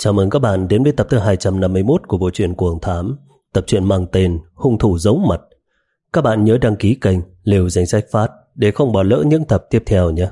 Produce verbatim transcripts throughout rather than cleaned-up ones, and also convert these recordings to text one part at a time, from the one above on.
Chào mừng các bạn đến với tập thứ hai trăm năm mươi mốt của bộ truyện Cuồng Thám, tập truyện mang tên Hung Thủ Giấu Mặt. Các bạn nhớ đăng ký kênh Liều Danh Sách Phát để không bỏ lỡ những tập tiếp theo nhé.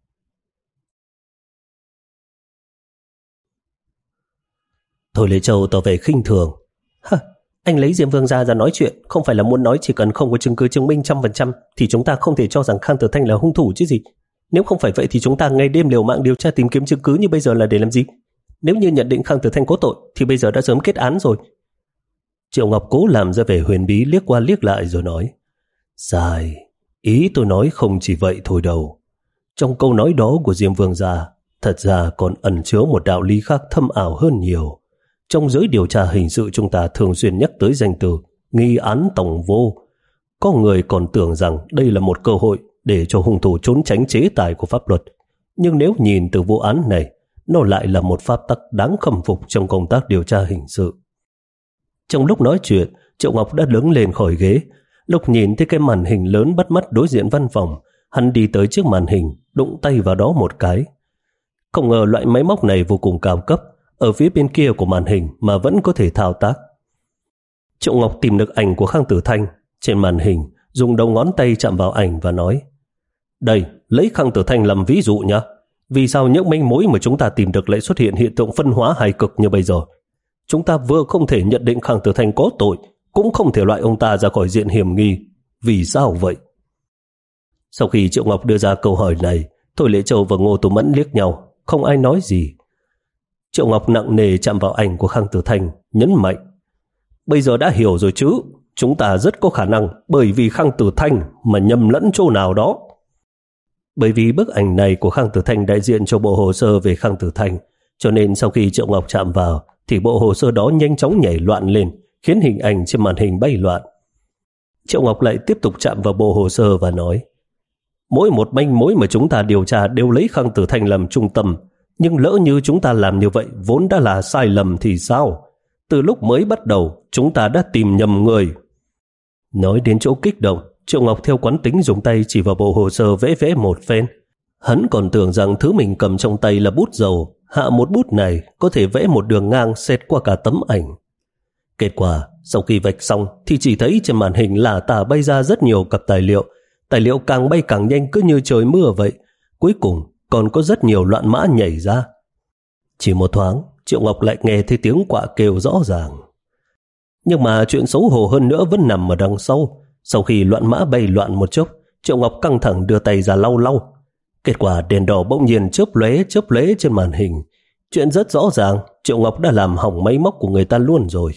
Thôi Lê Châu tỏ vẻ khinh thường. Hả, anh lấy Diêm Vương gia ra nói chuyện, không phải là muốn nói chỉ cần không có chứng cứ chứng minh trăm phần trăm thì chúng ta không thể cho rằng Khang Tử Thanh là hung thủ chứ gì. Nếu không phải vậy thì chúng ta ngày đêm liều mạng điều tra tìm kiếm chứng cứ như bây giờ là để làm gì? Nếu như nhận định Khang Tử Thanh có tội thì bây giờ đã sớm kết án rồi. Triệu Ngọc cố làm ra vẻ huyền bí, liếc qua liếc lại rồi nói: Sai, ý tôi nói không chỉ vậy thôi đâu. Trong câu nói đó của Diêm Vương gia thật ra còn ẩn chứa một đạo lý khác thâm ảo hơn nhiều. Trong giới điều tra hình sự chúng ta thường xuyên nhắc tới danh từ nghi án tổng vô. Có người còn tưởng rằng đây là một cơ hội để cho hung thủ trốn tránh chế tài của pháp luật. Nhưng nếu nhìn từ vụ án này, nó lại là một pháp tắc đáng khâm phục trong công tác điều tra hình sự. Trong lúc nói chuyện, Triệu Ngọc đã đứng lên khỏi ghế. Lúc nhìn thấy cái màn hình lớn bắt mắt đối diện văn phòng, hắn đi tới trước màn hình, đụng tay vào đó một cái. Không ngờ loại máy móc này vô cùng cao cấp, ở phía bên kia của màn hình mà vẫn có thể thao tác. Triệu Ngọc tìm được ảnh của Khang Tử Thanh. Trên màn hình, dùng đầu ngón tay chạm vào ảnh và nói: Đây, lấy Khang Tử Thanh làm ví dụ nhé. Vì sao những manh mối mà chúng ta tìm được lại xuất hiện hiện tượng phân hóa hài cực như bây giờ? Chúng ta vừa không thể nhận định Khang Tử Thanh có tội, cũng không thể loại ông ta ra khỏi diện hiểm nghi. Vì sao vậy? Sau khi Triệu Ngọc đưa ra câu hỏi này, Thôi Lễ Châu và Ngô Tú Mẫn liếc nhau, không ai nói gì. Triệu Ngọc nặng nề chạm vào ảnh của Khang Tử Thanh, nhấn mạnh: Bây giờ đã hiểu rồi chứ, chúng ta rất có khả năng bởi vì Khang Tử Thanh mà nhầm lẫn chỗ nào đó. Bởi vì bức ảnh này của Khang Tử Thanh đại diện cho bộ hồ sơ về Khang Tử Thanh, cho nên sau khi Triệu Ngọc chạm vào thì bộ hồ sơ đó nhanh chóng nhảy loạn lên, khiến hình ảnh trên màn hình bay loạn. Triệu Ngọc lại tiếp tục chạm vào bộ hồ sơ và nói: Mỗi một manh mối mà chúng ta điều tra đều lấy Khang Tử Thanh làm trung tâm, nhưng lỡ như chúng ta làm như vậy vốn đã là sai lầm thì sao? Từ lúc mới bắt đầu chúng ta đã tìm nhầm người. Nói đến chỗ kích động, Triệu Ngọc theo quán tính dùng tay chỉ vào bộ hồ sơ vẽ vẽ một phen. Hắn còn tưởng rằng thứ mình cầm trong tay là bút dầu, hạ một bút này có thể vẽ một đường ngang xẹt qua cả tấm ảnh. Kết quả, sau khi vạch xong thì chỉ thấy trên màn hình là tả bay ra rất nhiều cặp tài liệu. Tài liệu càng bay càng nhanh, cứ như trời mưa vậy. Cuối cùng còn có rất nhiều loạn mã nhảy ra. Chỉ một thoáng, Triệu Ngọc lại nghe thấy tiếng quạ kêu rõ ràng. Nhưng mà chuyện xấu hổ hơn nữa vẫn nằm ở đằng sau. Sau khi loạn mã bay loạn một chốc, Triệu Ngọc căng thẳng đưa tay ra lau lau. Kết quả đèn đỏ bỗng nhiên chớp lóe chớp lóe trên màn hình. Chuyện rất rõ ràng, Triệu Ngọc đã làm hỏng máy móc của người ta luôn rồi.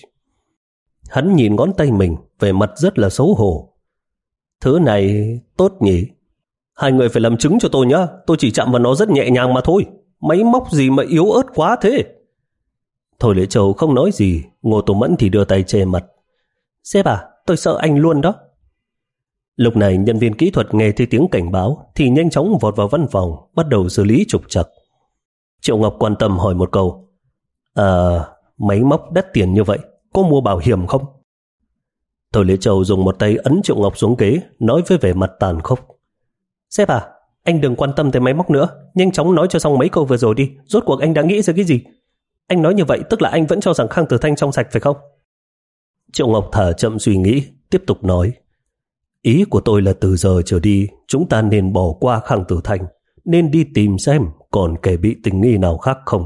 Hắn nhìn ngón tay mình, vẻ mặt rất là xấu hổ. Thứ này tốt nhỉ? Hai người phải làm chứng cho tôi nhá, tôi chỉ chạm vào nó rất nhẹ nhàng mà thôi. Máy móc gì mà yếu ớt quá thế? Thôi Lễ Châu không nói gì, Ngô Tú Mẫn thì đưa tay che mặt. Sếp à, tôi sợ anh luôn đó. Lúc này nhân viên kỹ thuật nghe thấy tiếng cảnh báo thì nhanh chóng vọt vào văn phòng, bắt đầu xử lý trục trặc. Triệu Ngọc quan tâm hỏi một câu: À, máy móc đắt tiền như vậy, có mua bảo hiểm không? Thôi Lễ Châu dùng một tay ấn Triệu Ngọc xuống ghế, nói với vẻ mặt tàn khốc: Sếp à, anh đừng quan tâm tới máy móc nữa, nhanh chóng nói cho xong mấy câu vừa rồi đi. Rốt cuộc anh đã nghĩ ra cái gì? Anh nói như vậy tức là anh vẫn cho rằng Khang Tử Thanh trong sạch phải không? Triệu Ngọc thả chậm suy nghĩ, tiếp tục nói: Ý của tôi là từ giờ trở đi chúng ta nên bỏ qua Khang Tử Thanh, nên đi tìm xem còn kẻ bị tình nghi nào khác không.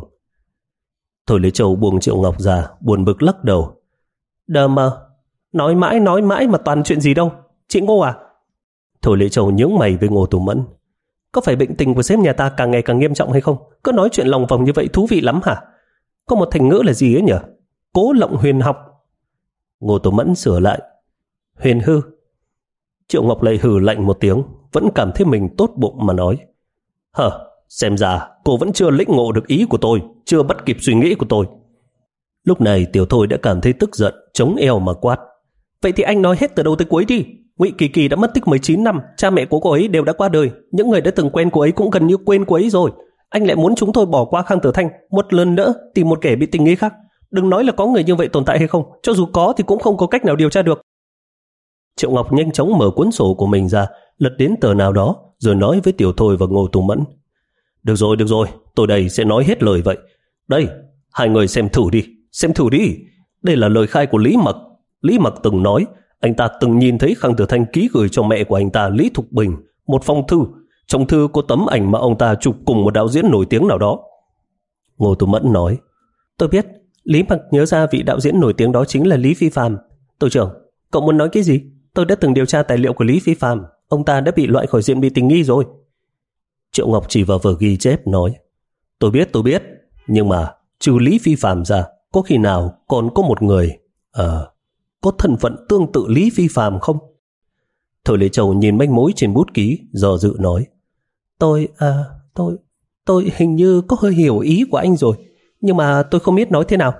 Thôi Lễ Châu buông Triệu Ngọc ra, buồn bực lắc đầu: Đờ mà, nói mãi nói mãi mà toàn chuyện gì đâu. Chị Ngô à? Thôi Lễ Châu nhướng mày với Ngô Tú Mẫn: Có phải bệnh tình của sếp nhà ta càng ngày càng nghiêm trọng hay không? Cứ nói chuyện lòng vòng như vậy thú vị lắm hả? Có một thành ngữ là gì ấy nhỉ? Cố lộng huyền học. Ngô Tú Mẫn sửa lại: Huyền hư. Triệu Ngọc lại hừ lạnh một tiếng, vẫn cảm thấy mình tốt bụng mà nói: Hờ, xem ra cô vẫn chưa lĩnh ngộ được ý của tôi, chưa bắt kịp suy nghĩ của tôi. Lúc này Tiểu Thôi đã cảm thấy tức giận, chống eo mà quát: Vậy thì anh nói hết từ đầu tới cuối đi. Ngụy Kỳ Kỳ đã mất tích mười chín năm, cha mẹ của cô ấy đều đã qua đời, những người đã từng quen cô ấy cũng gần như quên cô ấy rồi. Anh lại muốn chúng tôi bỏ qua Khang Tử Thanh, một lần nữa tìm một kẻ bị tình nghi khác. Đừng nói là có người như vậy tồn tại hay không, cho dù có thì cũng không có cách nào điều tra được. Triệu Ngọc nhanh chóng mở cuốn sổ của mình ra, lật đến tờ nào đó, rồi nói với Tiểu Thôi và Ngô Tú Mẫn: Được rồi, được rồi, tôi đây sẽ nói hết lời vậy. Đây, Hai người xem thử đi, xem thử đi. Đây là lời khai của Lý Mặc. Lý Mặc từng nói anh ta từng nhìn thấy Khang Tử Thanh ký gửi cho mẹ của anh ta Lý Thục Bình một phong thư. Trong thư có tấm ảnh mà ông ta chụp cùng một đạo diễn nổi tiếng nào đó. Ngô Tú Mẫn nói, tôi biết. Lý Mặc nhớ ra vị đạo diễn nổi tiếng đó chính là Lý Phi Phạm. Tổ trưởng, cậu muốn nói cái gì? Tôi đã từng điều tra tài liệu của Lý Phi Phạm. Ông ta đã bị loại khỏi diện bị tình nghi rồi. Triệu Ngọc chỉ vào vở ghi chép nói, tôi biết tôi biết, nhưng mà trừ Lý Phi Phạm ra, có khi nào còn có một người Ờ có thân phận tương tự Lý Phi Phạm không? Thôi Lê Châu nhìn manh mối trên bút ký, do dự nói, Tôi, à, tôi, tôi hình như có hơi hiểu ý của anh rồi, nhưng mà tôi không biết nói thế nào.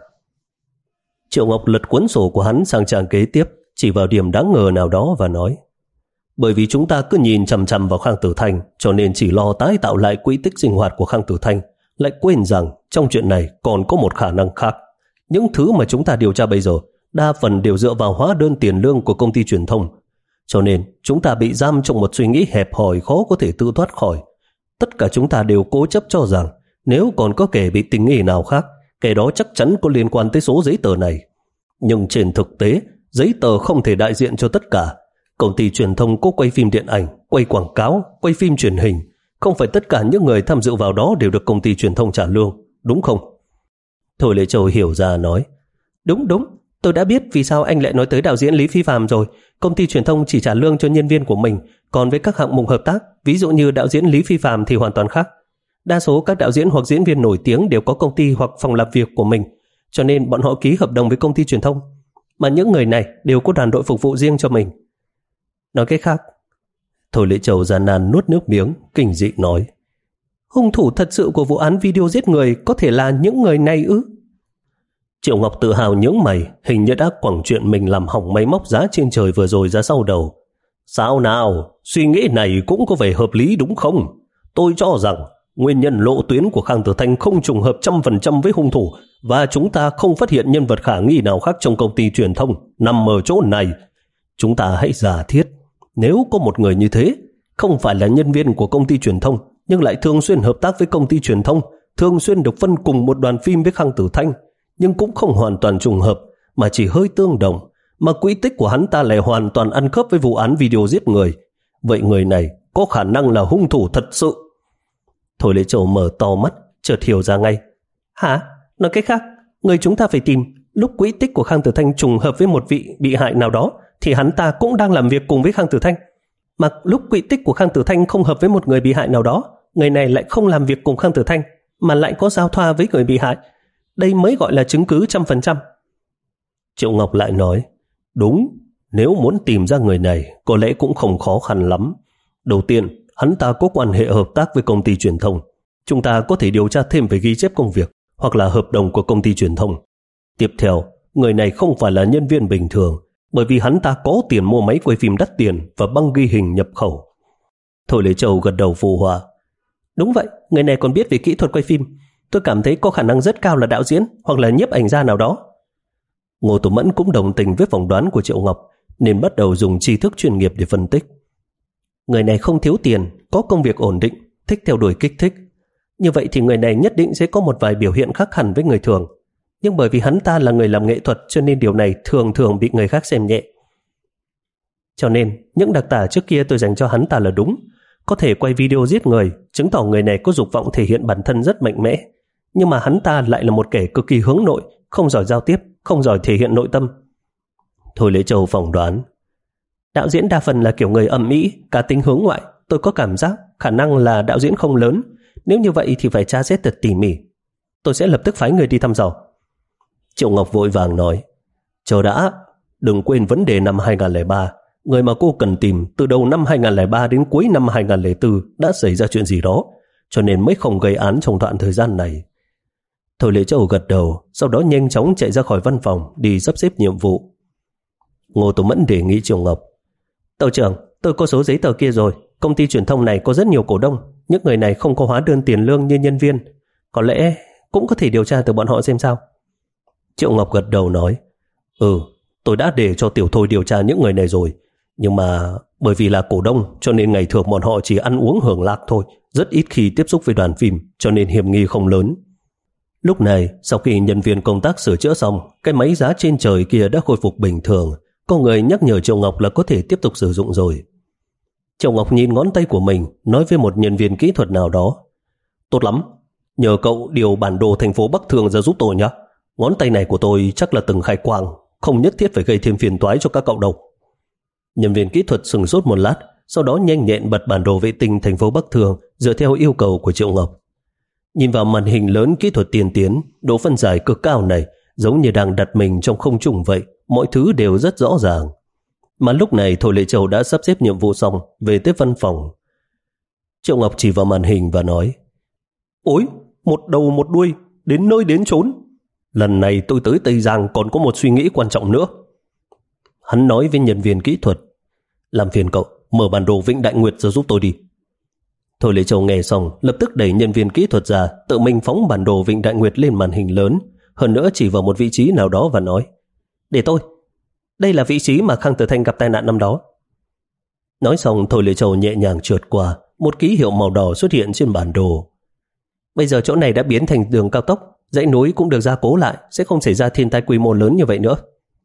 Triệu Ngọc lật cuốn sổ của hắn sang trang kế tiếp, chỉ vào điểm đáng ngờ nào đó và nói, bởi vì chúng ta cứ nhìn chằm chằm vào Khang Tử Thanh, cho nên chỉ lo tái tạo lại quỹ tích sinh hoạt của Khang Tử Thanh, lại quên rằng trong chuyện này còn có một khả năng khác. Những thứ mà chúng ta điều tra bây giờ đa phần đều dựa vào hóa đơn tiền lương của công ty truyền thông, cho nên chúng ta bị giam trong một suy nghĩ hẹp hòi khó có thể tự thoát khỏi. Tất cả chúng ta đều cố chấp cho rằng nếu còn có kẻ bị tình nghi nào khác, kẻ đó chắc chắn có liên quan tới số giấy tờ này. Nhưng trên thực tế, giấy tờ không thể đại diện cho tất cả. Công ty truyền thông có quay phim điện ảnh, quay quảng cáo, quay phim truyền hình. Không phải tất cả những người tham dự vào đó đều được công ty truyền thông trả lương, đúng không? Thôi Lê Châu hiểu ra nói, Đúng đúng, tôi đã biết vì sao anh lại nói tới đạo diễn Lý Phi Phạm rồi. Công ty truyền thông chỉ trả lương cho nhân viên của mình, còn với các hạng mục hợp tác, ví dụ như đạo diễn Lý Phi Phạm thì hoàn toàn khác. Đa số các đạo diễn hoặc diễn viên nổi tiếng đều có công ty hoặc phòng làm việc của mình, cho nên bọn họ ký hợp đồng với công ty truyền thông. Mà những người này đều có đoàn đội phục vụ riêng cho mình. Nói cách khác, Thôi Lễ Châu gian nan nuốt nước miếng, kinh dị nói, hung thủ thật sự của vụ án video giết người có thể là những người này ư? Triệu Ngọc tự hào nhướng mày, hình như đã quẳng chuyện mình làm hỏng máy móc giá trên trời vừa rồi ra sau đầu. Sao nào, suy nghĩ này cũng có vẻ hợp lý đúng không? Tôi cho rằng nguyên nhân lộ tuyến của Khang Tử Thanh không trùng hợp trăm phần trăm với hung thủ, và chúng ta không phát hiện nhân vật khả nghi nào khác trong công ty truyền thông nằm ở chỗ này. Chúng ta hãy giả thiết, nếu có một người như thế, không phải là nhân viên của công ty truyền thông, nhưng lại thường xuyên hợp tác với công ty truyền thông, thường xuyên được phân cùng một đoàn phim với Khang Tử Thanh, nhưng cũng không hoàn toàn trùng hợp, mà chỉ hơi tương đồng, mà quỹ tích của hắn ta lại hoàn toàn ăn khớp với vụ án video giết người. Vậy người này có khả năng là hung thủ thật sự. Thôi Lễ Châu mở to mắt, chợt hiểu ra ngay. Hả? Nói cách khác, người chúng ta phải tìm, lúc quỹ tích của Khang Tử Thanh trùng hợp với một vị bị hại nào đó, thì hắn ta cũng đang làm việc cùng với Khang Tử Thanh. Mà lúc quỹ tích của Khang Tử Thanh không hợp với một người bị hại nào đó, người này lại không làm việc cùng Khang Tử Thanh, mà lại có giao thoa với người bị hại. Đây mới gọi là chứng cứ trăm phần trăm. Triệu Ngọc lại nói, đúng, nếu muốn tìm ra người này, có lẽ cũng không khó khăn lắm. Đầu tiên, hắn ta có quan hệ hợp tác với công ty truyền thông. Chúng ta có thể điều tra thêm về ghi chép công việc hoặc là hợp đồng của công ty truyền thông. Tiếp theo, người này không phải là nhân viên bình thường, bởi vì hắn ta có tiền mua máy quay phim đắt tiền và băng ghi hình nhập khẩu. Thôi Lễ Châu gật đầu phụ họa. Đúng vậy, người này còn biết về kỹ thuật quay phim. Tôi cảm thấy có khả năng rất cao là đạo diễn hoặc là nhiếp ảnh gia nào đó. Ngô Tú Mẫn cũng đồng tình với phỏng đoán của Triệu Ngọc, nên bắt đầu dùng tri thức chuyên nghiệp để phân tích. Người này không thiếu tiền, có công việc ổn định, thích theo đuổi kích thích. Như vậy thì người này nhất định sẽ có một vài biểu hiện khác hẳn với người thường. Nhưng bởi vì hắn ta là người làm nghệ thuật, cho nên điều này thường thường bị người khác xem nhẹ. Cho nên, những đặc tả trước kia tôi dành cho hắn ta là đúng. Có thể quay video giết người, chứng tỏ người này có dục vọng thể hiện bản thân rất mạnh mẽ. Nhưng mà hắn ta lại là một kẻ cực kỳ hướng nội, không giỏi giao tiếp, không giỏi thể hiện nội tâm. Thôi Lễ Châu phỏng đoán, đạo diễn đa phần là kiểu người ầm ĩ, cá tính hướng ngoại. Tôi có cảm giác khả năng là đạo diễn không lớn. Nếu như vậy thì phải tra xét thật tỉ mỉ. Tôi sẽ lập tức phái người đi thăm dò. Triệu Ngọc vội vàng nói, chờ đã, đừng quên vấn đề năm hai không không ba. Người mà cô cần tìm từ đầu năm hai không không ba đến cuối năm hai không không bốn đã xảy ra chuyện gì đó, cho nên mới không gây án trong đoạn thời gian này. Thôi Lễ Châu gật đầu, sau đó nhanh chóng chạy ra khỏi văn phòng đi sắp xếp nhiệm vụ. Ngô Tú Mẫn đề nghị Triệu Ngọc, tàu trưởng, tôi có số giấy tờ kia rồi. Công ty truyền thông này có rất nhiều cổ đông, những người này không có hóa đơn tiền lương như nhân viên. Có lẽ cũng có thể điều tra từ bọn họ xem sao. Triệu Ngọc gật đầu nói, Ừ, tôi đã để cho Tiểu Thôi điều tra những người này rồi. Nhưng mà bởi vì là cổ đông, cho nên ngày thường bọn họ chỉ ăn uống hưởng lạc thôi, rất ít khi tiếp xúc với đoàn phim, cho nên hiểm nghi không lớn. Lúc này, sau khi nhân viên công tác sửa chữa xong, cái máy giá trên trời kia đã khôi phục bình thường. Có người nhắc nhở Triệu Ngọc là có thể tiếp tục sử dụng rồi. Triệu Ngọc nhìn ngón tay của mình, nói với một nhân viên kỹ thuật nào đó: tốt lắm, nhờ cậu điều bản đồ thành phố Bắc Thương ra giúp tôi nhé. Ngón tay này của tôi chắc là từng khai quang, không nhất thiết phải gây thêm phiền toái cho các cậu đâu. Nhân viên kỹ thuật sừng sốt một lát, sau đó nhanh nhẹn bật bản đồ vệ tinh thành phố Bắc Thương dựa theo yêu cầu của Triệu Ngọc. Nhìn vào màn hình lớn kỹ thuật tiên tiến, độ phân giải cực cao này, giống như đang đặt mình trong không trung vậy, mọi thứ đều rất rõ ràng. Mà lúc này Thôi Lệ Châu đã sắp xếp nhiệm vụ xong, về tới văn phòng. Triệu Ngọc chỉ vào màn hình và nói: ôi, một đầu một đuôi, đến nơi đến chốn. Lần này tôi tới Tây Giang còn có một suy nghĩ quan trọng nữa. Hắn nói với nhân viên kỹ thuật: làm phiền cậu, mở bản đồ Vịnh Đại Nguyệt ra giúp tôi đi. Thôi Lệ Châu nghe xong, lập tức đẩy nhân viên kỹ thuật ra, tự mình phóng bản đồ Vịnh Đại Nguyệt lên màn hình lớn, hơn nữa chỉ vào một vị trí nào đó và nói: để tôi, đây là vị trí mà Khang Tử Thanh gặp tai nạn năm đó. Nói xong, Thôi Lệ Châu nhẹ nhàng trượt qua, một ký hiệu màu đỏ xuất hiện trên bản đồ. Bây giờ chỗ này đã biến thành đường cao tốc, dãy núi cũng được gia cố lại, sẽ không xảy ra thiên tai quy mô lớn như vậy nữa.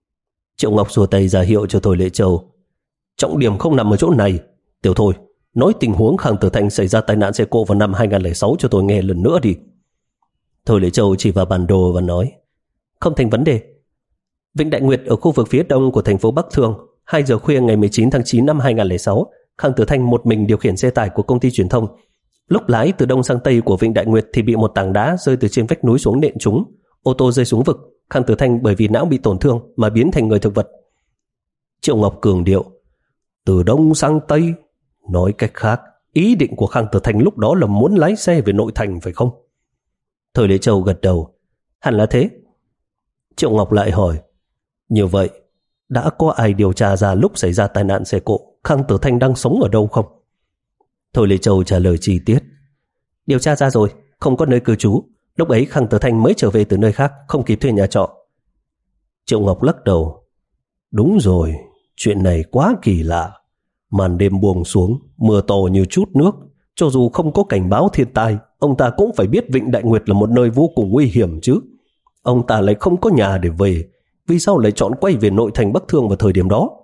Triệu Ngọc xua tay ra hiệu cho Thôi Lệ Châu: trọng điểm không nằm ở chỗ này. Tiểu Thôi, nói tình huống Khang Tử Thanh xảy ra tai nạn xe cộ vào năm hai không không sáu cho tôi nghe lần nữa đi. Thôi Lệ Châu chỉ vào bản đồ và nói: không thành vấn đề. Vịnh Đại Nguyệt ở khu vực phía đông của thành phố Bắc Thương. Hai giờ khuya ngày mười chín tháng chín năm hai không không sáu, Khang Tử Thanh một mình điều khiển xe tải của công ty truyền thông. Lúc lái từ đông sang tây của Vịnh Đại Nguyệt thì bị một tảng đá rơi từ trên vách núi xuống nện trúng. Ô tô rơi xuống vực. Khang Tử Thanh bởi vì não bị tổn thương mà biến thành người thực vật. Triệu Ngọc cường điệu: từ đông sang tây. Nói cách khác, ý định của Khang Tử Thanh lúc đó là muốn lái xe về nội thành phải không? Thôi Lệ Châu gật đầu: hẳn là thế. Triệu Ngọc lại hỏi: như vậy, đã có ai điều tra ra lúc xảy ra tai nạn xe cộ Khang Tử Thanh đang sống ở đâu không? Thôi Lệ Châu trả lời chi tiết: điều tra ra rồi, không có nơi cư trú. Lúc ấy Khang Tử Thanh mới trở về từ nơi khác, không kịp thuê nhà trọ. Triệu Ngọc lắc đầu: đúng rồi, chuyện này quá kỳ lạ. Màn đêm buông xuống, mưa to như chút nước. Cho dù không có cảnh báo thiên tai, ông ta cũng phải biết Vịnh Đại Nguyệt là một nơi vô cùng nguy hiểm chứ. Ông ta lại không có nhà để về, vì sao lại chọn quay về nội thành Bắc Thương vào thời điểm đó?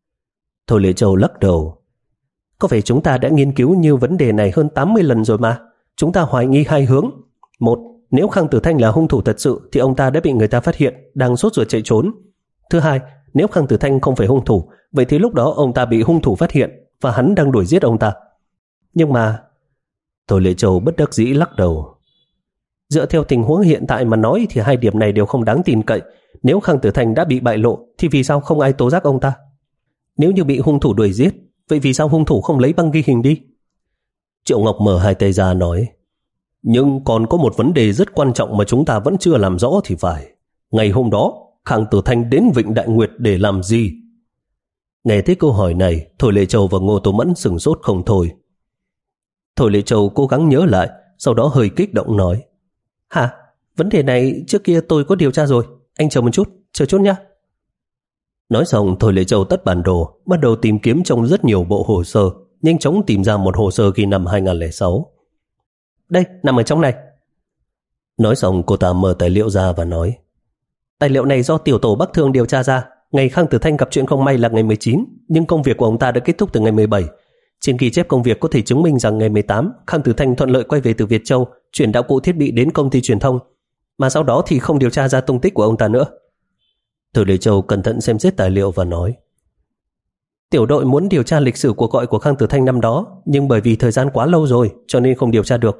Thôi Lệ Châu lắc đầu: có phải chúng ta đã nghiên cứu như vấn đề này hơn tám mươi lần rồi mà. Chúng ta hoài nghi hai hướng. Một, nếu Khang Tử Thanh là hung thủ thật sự thì ông ta đã bị người ta phát hiện, đang sốt ruột chạy trốn. Thứ hai, nếu Khang Tử Thanh không phải hung thủ, vậy thì lúc đó ông ta bị hung thủ phát hiện và hắn đang đuổi giết ông ta. Nhưng mà... Thôi Lệ Châu bất đắc dĩ lắc đầu: dựa theo tình huống hiện tại mà nói thì hai điểm này đều không đáng tin cậy. Nếu Khang Tử Thanh đã bị bại lộ thì vì sao không ai tố giác ông ta? Nếu như bị hung thủ đuổi giết, vậy vì sao hung thủ không lấy băng ghi hình đi? Triệu Ngọc mở hai tay ra nói: nhưng còn có một vấn đề rất quan trọng mà chúng ta vẫn chưa làm rõ thì phải. Ngày hôm đó, Khang Tử Thanh đến Vịnh Đại Nguyệt để làm gì? Nghe thấy câu hỏi này, Thôi Lệ Châu và Ngô Tô Mẫn sửng sốt không thôi. Thôi Lệ Châu cố gắng nhớ lại, sau đó hơi kích động nói: hả? Vấn đề này trước kia tôi có điều tra rồi. Anh chờ một chút, chờ chút nhé. Nói xong, Thôi Lệ Châu tắt bản đồ, bắt đầu tìm kiếm trong rất nhiều bộ hồ sơ, nhanh chóng tìm ra một hồ sơ ghi năm hai không không sáu. Đây, nằm ở trong này. Nói xong, cô ta mở tài liệu ra và nói: tài liệu này do tiểu tổ Bắc Thương điều tra ra. Ngày Khang Tử Thanh gặp chuyện không may là ngày mười chín, nhưng công việc của ông ta đã kết thúc từ ngày mười bảy. Trên ghi chép công việc có thể chứng minh rằng ngày mười tám, Khang Tử Thanh thuận lợi quay về từ Việt Châu, chuyển đạo cụ thiết bị đến công ty truyền thông, mà sau đó thì không điều tra ra tung tích của ông ta nữa. Thôi Lệ Châu cẩn thận xem xét tài liệu và nói: tiểu đội muốn điều tra lịch sử cuộc gọi của Khang Tử Thanh năm đó, nhưng bởi vì thời gian quá lâu rồi cho nên không điều tra được.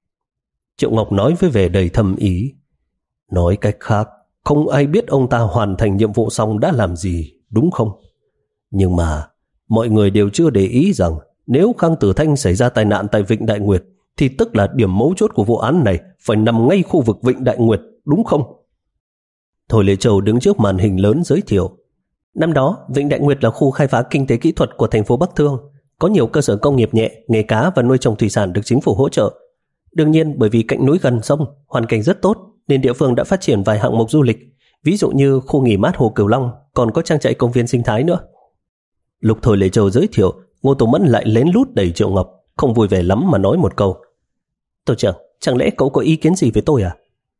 Triệu Ngọc nói với vẻ đầy thâm ý: nói cách khác, không ai biết ông ta hoàn thành nhiệm vụ xong đã làm gì, đúng không? Nhưng mà mọi người đều chưa để ý rằng nếu Khang Tử Thanh xảy ra tai nạn tại Vịnh Đại Nguyệt thì tức là điểm mấu chốt của vụ án này phải nằm ngay khu vực Vịnh Đại Nguyệt, đúng không? Thôi Lệ Châu đứng trước màn hình lớn giới thiệu: năm đó, Vịnh Đại Nguyệt là khu khai phá kinh tế kỹ thuật của thành phố Bắc Thương, có nhiều cơ sở công nghiệp nhẹ, nghề cá và nuôi trồng thủy sản được chính phủ hỗ trợ. Đương nhiên, bởi vì cạnh núi gần sông, hoàn cảnh rất tốt nên địa phương đã phát triển vài hạng mục du lịch, ví dụ như khu nghỉ mát Hồ Cửu Long, còn có trang trại công viên sinh thái nữa. Lúc Thôi Lệ Châu giới thiệu, Ngô Tô Mẫn lại lén lút đẩy Triệu Ngọc, không vui vẻ lắm mà nói một câu: tổ trưởng, chẳng lẽ cậu có ý kiến gì với tôi à?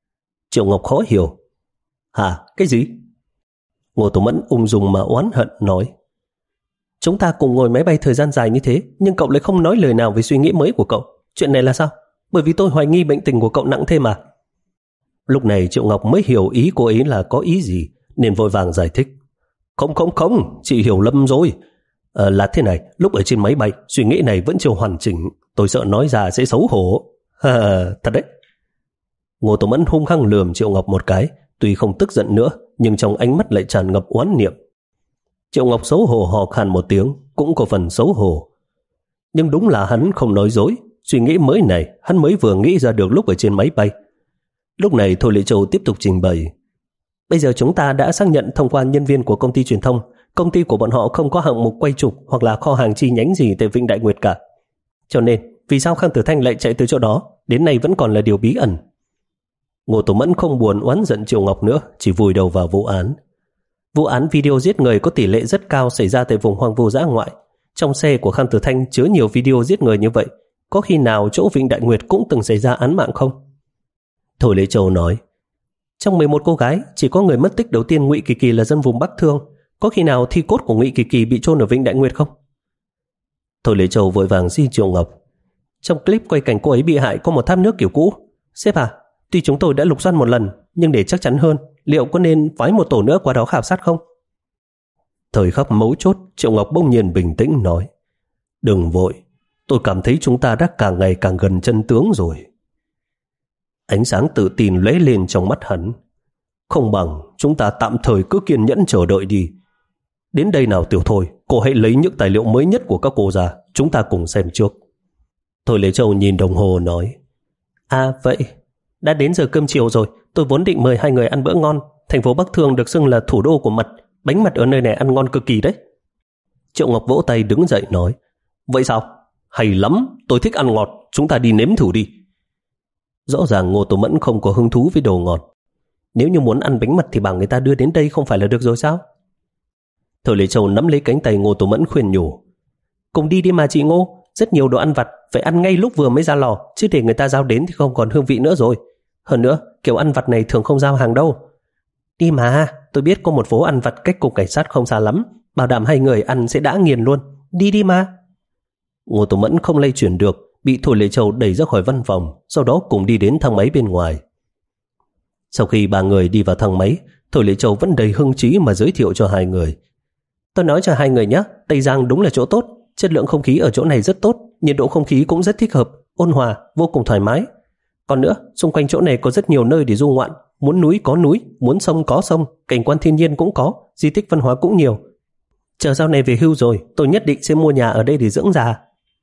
Triệu Ngọc khó hiểu. Hả, cái gì? Ngô Tố Mẫn ung dung mà oán hận nói. Chúng ta cùng ngồi máy bay thời gian dài như thế, nhưng cậu lại không nói lời nào về suy nghĩ mới của cậu. Chuyện này là sao? Bởi vì tôi hoài nghi bệnh tình của cậu nặng thêm mà. Lúc này Triệu Ngọc mới hiểu ý cô ấy là có ý gì, nên vội vàng giải thích. Không không không, chị hiểu lầm rồi. À, là thế này, lúc ở trên máy bay, suy nghĩ này vẫn chưa hoàn chỉnh. Tôi sợ nói ra sẽ xấu hổ. Ha, thật đấy. Ngô Tố Mẫn hung hăng lườm Triệu Ngọc một cái, tuy không tức giận nữa, nhưng trong ánh mắt lại tràn ngập oán niệm. Triệu Ngọc xấu hổ hò khan một tiếng, cũng có phần xấu hổ. Nhưng đúng là hắn không nói dối, suy nghĩ mới này hắn mới vừa nghĩ ra được lúc ở trên máy bay. Lúc này Thôi Lệ Châu tiếp tục trình bày. Bây giờ chúng ta đã xác nhận thông qua nhân viên của công ty truyền thông, công ty của bọn họ không có hạng mục quay chụp hoặc là kho hàng chi nhánh gì tại Vịnh Đại Nguyệt cả. Cho nên, vì sao Khang Tử Thanh lại chạy từ chỗ đó, đến nay vẫn còn là điều bí ẩn. Ngô Tố Mẫn không buồn oán giận Triệu Ngọc nữa, chỉ vùi đầu vào vụ án. Vụ án video giết người có tỷ lệ rất cao xảy ra tại vùng hoang vu dã ngoại. Trong xe của Khang Tử Thanh chứa nhiều video giết người như vậy, có khi nào chỗ Vịnh Đại Nguyệt cũng từng xảy ra án mạng không? Thôi Lễ Châu nói, trong mười một cô gái, chỉ có người mất tích đầu tiên Ngụy Kỳ Kỳ là dân vùng Bắc Thương. Có khi nào thi cốt của Ngụy Kỳ Kỳ bị chôn ở Vịnh Đại Nguyệt không? Thôi Lễ Châu vội vàng xin Triệu Ngọc. Trong clip quay cảnh cô ấy bị hại có một tháp nước kiểu cũ. Sếp à, tuy chúng tôi đã lục soát một lần, nhưng để chắc chắn hơn, liệu có nên phái một tổ nữa qua đó khảo sát không? Thời khắc mấu chốt, Triệu Ngọc bỗng nhiên bình tĩnh nói, đừng vội, tôi cảm thấy chúng ta đã càng ngày càng gần chân tướng rồi. Ánh sáng tự tin lóe lên trong mắt hắn. Không bằng chúng ta tạm thời cứ kiên nhẫn chờ đợi đi. Đến đây nào Tiểu Thôi, cô hãy lấy những tài liệu mới nhất của các cô ra, chúng ta cùng xem trước. Thôi Lễ Châu nhìn đồng hồ nói, à vậy, đã đến giờ cơm chiều rồi, tôi vốn định mời hai người ăn bữa ngon. Thành phố Bắc Thương được xưng là thủ đô của mật, bánh mật ở nơi này ăn ngon cực kỳ đấy. Triệu Ngọc vỗ tay đứng dậy nói, vậy sao? Hay lắm, tôi thích ăn ngọt, chúng ta đi nếm thử đi. Rõ ràng Ngô Tố Mẫn không có hứng thú với đồ ngọt. Nếu như muốn ăn bánh mật thì bảo người ta đưa đến đây không phải là được rồi sao? Thôi Lễ Châu nắm lấy cánh tay Ngô Tố Mẫn khuyên nhủ, cùng đi đi mà chị Ngô, rất nhiều đồ ăn vặt, phải ăn ngay lúc vừa mới ra lò, chứ để người ta giao đến thì không còn hương vị nữa rồi. Hơn nữa, kiểu ăn vặt này thường không giao hàng đâu. Đi mà, tôi biết có một phố ăn vặt cách cục cảnh sát không xa lắm, bảo đảm hai người ăn sẽ đã nghiền luôn. Đi đi mà. Ngô Tố Mẫn không lay chuyển được, bị Thôi Lễ Châu đẩy ra khỏi văn phòng, sau đó cùng đi đến thang máy bên ngoài. Sau khi ba người đi vào thang máy, Thôi Lễ Châu vẫn đầy hưng trí mà giới thiệu cho hai người. Tôi nói cho hai người nhé, Tây Giang đúng là chỗ tốt, chất lượng không khí ở chỗ này rất tốt, nhiệt độ không khí cũng rất thích hợp, ôn hòa, vô cùng thoải mái. Còn nữa, xung quanh chỗ này có rất nhiều nơi để du ngoạn, muốn núi có núi, muốn sông có sông, cảnh quan thiên nhiên cũng có, di tích văn hóa cũng nhiều. Chờ sau này về hưu rồi, tôi nhất định sẽ mua nhà ở đây để dưỡng già.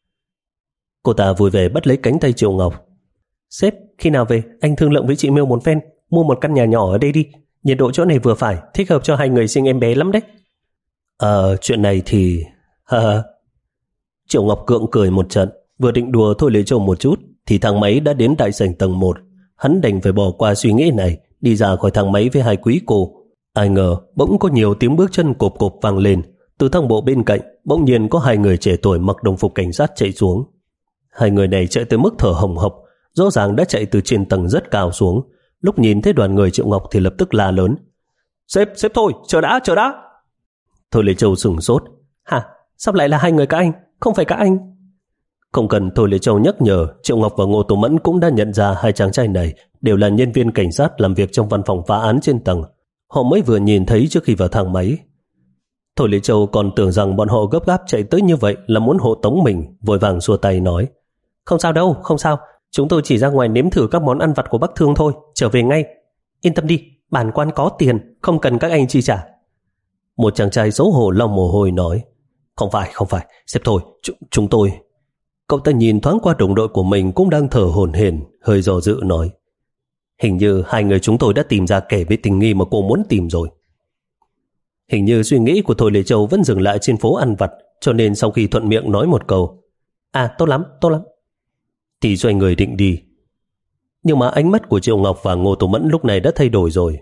Cô ta vui vẻ bắt lấy cánh tay Triệu Ngọc. Sếp, khi nào về, anh thương lượng với chị Miêu một phen, mua một căn nhà nhỏ ở đây đi. Nhiệt độ chỗ này vừa phải, thích hợp cho hai người sinh em bé lắm đấy. Ờ, chuyện này thì... ha. Triệu Ngọc Cượng cười một trận, vừa định đùa Thôi Lễ Châu một chút, thì thang máy đã đến đại sảnh tầng một. Hắn đành phải bỏ qua suy nghĩ này, đi ra khỏi thang máy với hai quý cô. Ai ngờ, bỗng có nhiều tiếng bước chân cộp cộp vang lên. Từ thang bộ bên cạnh, bỗng nhiên có hai người trẻ tuổi mặc đồng phục cảnh sát chạy xuống. Hai người này chạy tới mức thở hồng hộc, rõ ràng đã chạy từ trên tầng rất cao xuống. Lúc nhìn thấy đoàn người Triệu Ngọc thì lập tức la lớn. Sếp, sếp thôi, chờ đã, chờ đã. Thôi Lễ Châu sửng sốt. Hả, sao lại là hai người các anh, không phải các anh? Không cần Thôi Lễ Châu nhắc nhở, Triệu Ngọc và Ngô Tố Mẫn cũng đã nhận ra hai chàng trai này đều là nhân viên cảnh sát làm việc trong văn phòng phá án trên tầng. Họ mới vừa nhìn thấy trước khi vào thang máy. Thôi Lễ Châu còn tưởng rằng bọn họ gấp gáp chạy tới như vậy là muốn hộ tống mình, vội vàng xua tay nói. Không sao đâu, không sao, chúng tôi chỉ ra ngoài nếm thử các món ăn vặt của Bắc Thương thôi, trở về ngay. Yên tâm đi, bản quan có tiền, không cần các anh chi trả. Một chàng trai xấu hổ lau mồ hôi nói. Không phải, không phải, sếp thôi, ch- chúng tôi... Cậu ta nhìn thoáng qua đồng đội của mình cũng đang thở hổn hển, hơi do dự nói. Hình như hai người chúng tôi đã tìm ra kẻ bị tình nghi mà cô muốn tìm rồi. Hình như suy nghĩ của Thôi Lễ Châu vẫn dừng lại trên phố ăn vặt, cho nên sau khi thuận miệng nói một câu, à tốt lắm, tốt lắm, thì xoay người định đi. Nhưng mà ánh mắt của Triệu Ngọc và Ngô Tố Mẫn lúc này đã thay đổi rồi.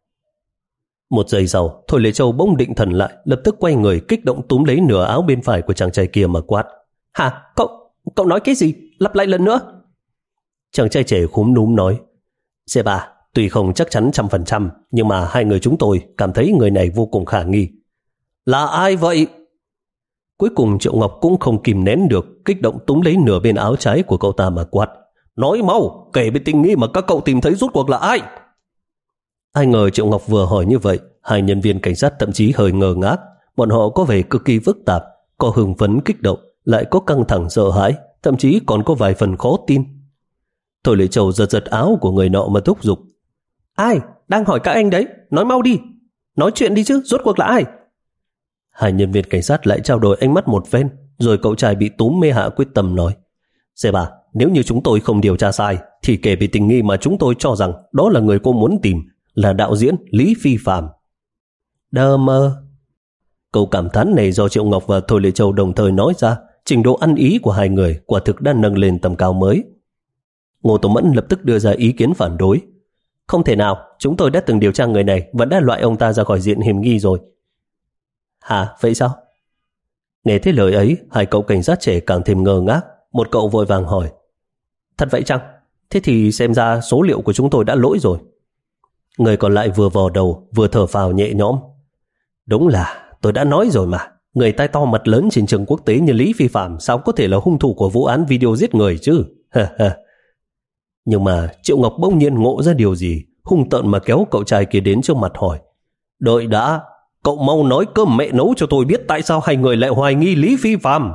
Một giây sau, Thôi Lễ Châu bỗng định thần lại, lập tức quay người kích động túm lấy nửa áo bên phải của chàng trai kia mà quát. Hả, cậu, cậu nói cái gì? Lặp lại lần nữa. Chàng trai trẻ khúm núm nói. Sếp à, Tuy không chắc chắn trăm phần trăm, nhưng mà hai người chúng tôi cảm thấy người này vô cùng khả nghi. Là ai vậy? Cuối cùng Triệu Ngọc cũng không kìm nén được, kích động túm lấy nửa bên áo trái của cậu ta mà quát. Nói mau, kể về tình nghi mà các cậu tìm thấy rốt cuộc là ai? Ai ngờ Triệu Ngọc vừa hỏi như vậy, hai nhân viên cảnh sát thậm chí hơi ngờ ngác. Bọn họ có vẻ cực kỳ phức tạp, có hưng phấn kích động, lại có căng thẳng sợ hãi, thậm chí còn có vài phần khó tin. Thôi Lệ Châu giật giật áo của người nọ mà thúc giục. Ai? Đang hỏi các anh đấy, nói mau đi. Nói chuyện đi chứ, rốt cuộc là ai? Hai nhân viên cảnh sát lại trao đổi ánh mắt một phen, rồi cậu trai bị túm mê hạ quyết tâm nói. Sếp à, nếu như chúng tôi không điều tra sai, thì kể về tình nghi mà chúng tôi cho rằng đó là người cô muốn tìm, là đạo diễn Lý Phi Phạm. Đờ mơ. Câu cảm thán này do Triệu Ngọc và Thôi Lệ Châu đồng thời nói ra, trình độ ăn ý của hai người quả thực đã nâng lên tầm cao mới. Ngô Tố Mẫn lập tức đưa ra ý kiến phản đối. Không thể nào, chúng tôi đã từng điều tra người này và đã loại ông ta ra khỏi diện hiểm nghi rồi. Hả, vậy sao? Nghe thấy lời ấy, hai cậu cảnh sát trẻ càng thêm ngơ ngác. Một cậu vội vàng hỏi. Thật vậy chăng? Thế thì xem ra số liệu của chúng tôi đã lỗi rồi. Người còn lại vừa vò đầu, vừa thở phào nhẹ nhõm. Đúng là, tôi đã nói rồi mà. Người tai to mặt lớn trên trường quốc tế như Lý Phi Phạm sao có thể là hung thủ của vụ án video giết người chứ? Nhưng mà Triệu Ngọc bỗng nhiên ngộ ra điều gì, hung tợn mà kéo cậu trai kia đến trước mặt hỏi. Đợi đã, cậu mau nói cơm mẹ nấu cho tôi biết tại sao hai người lại hoài nghi Lý Phi Phạm.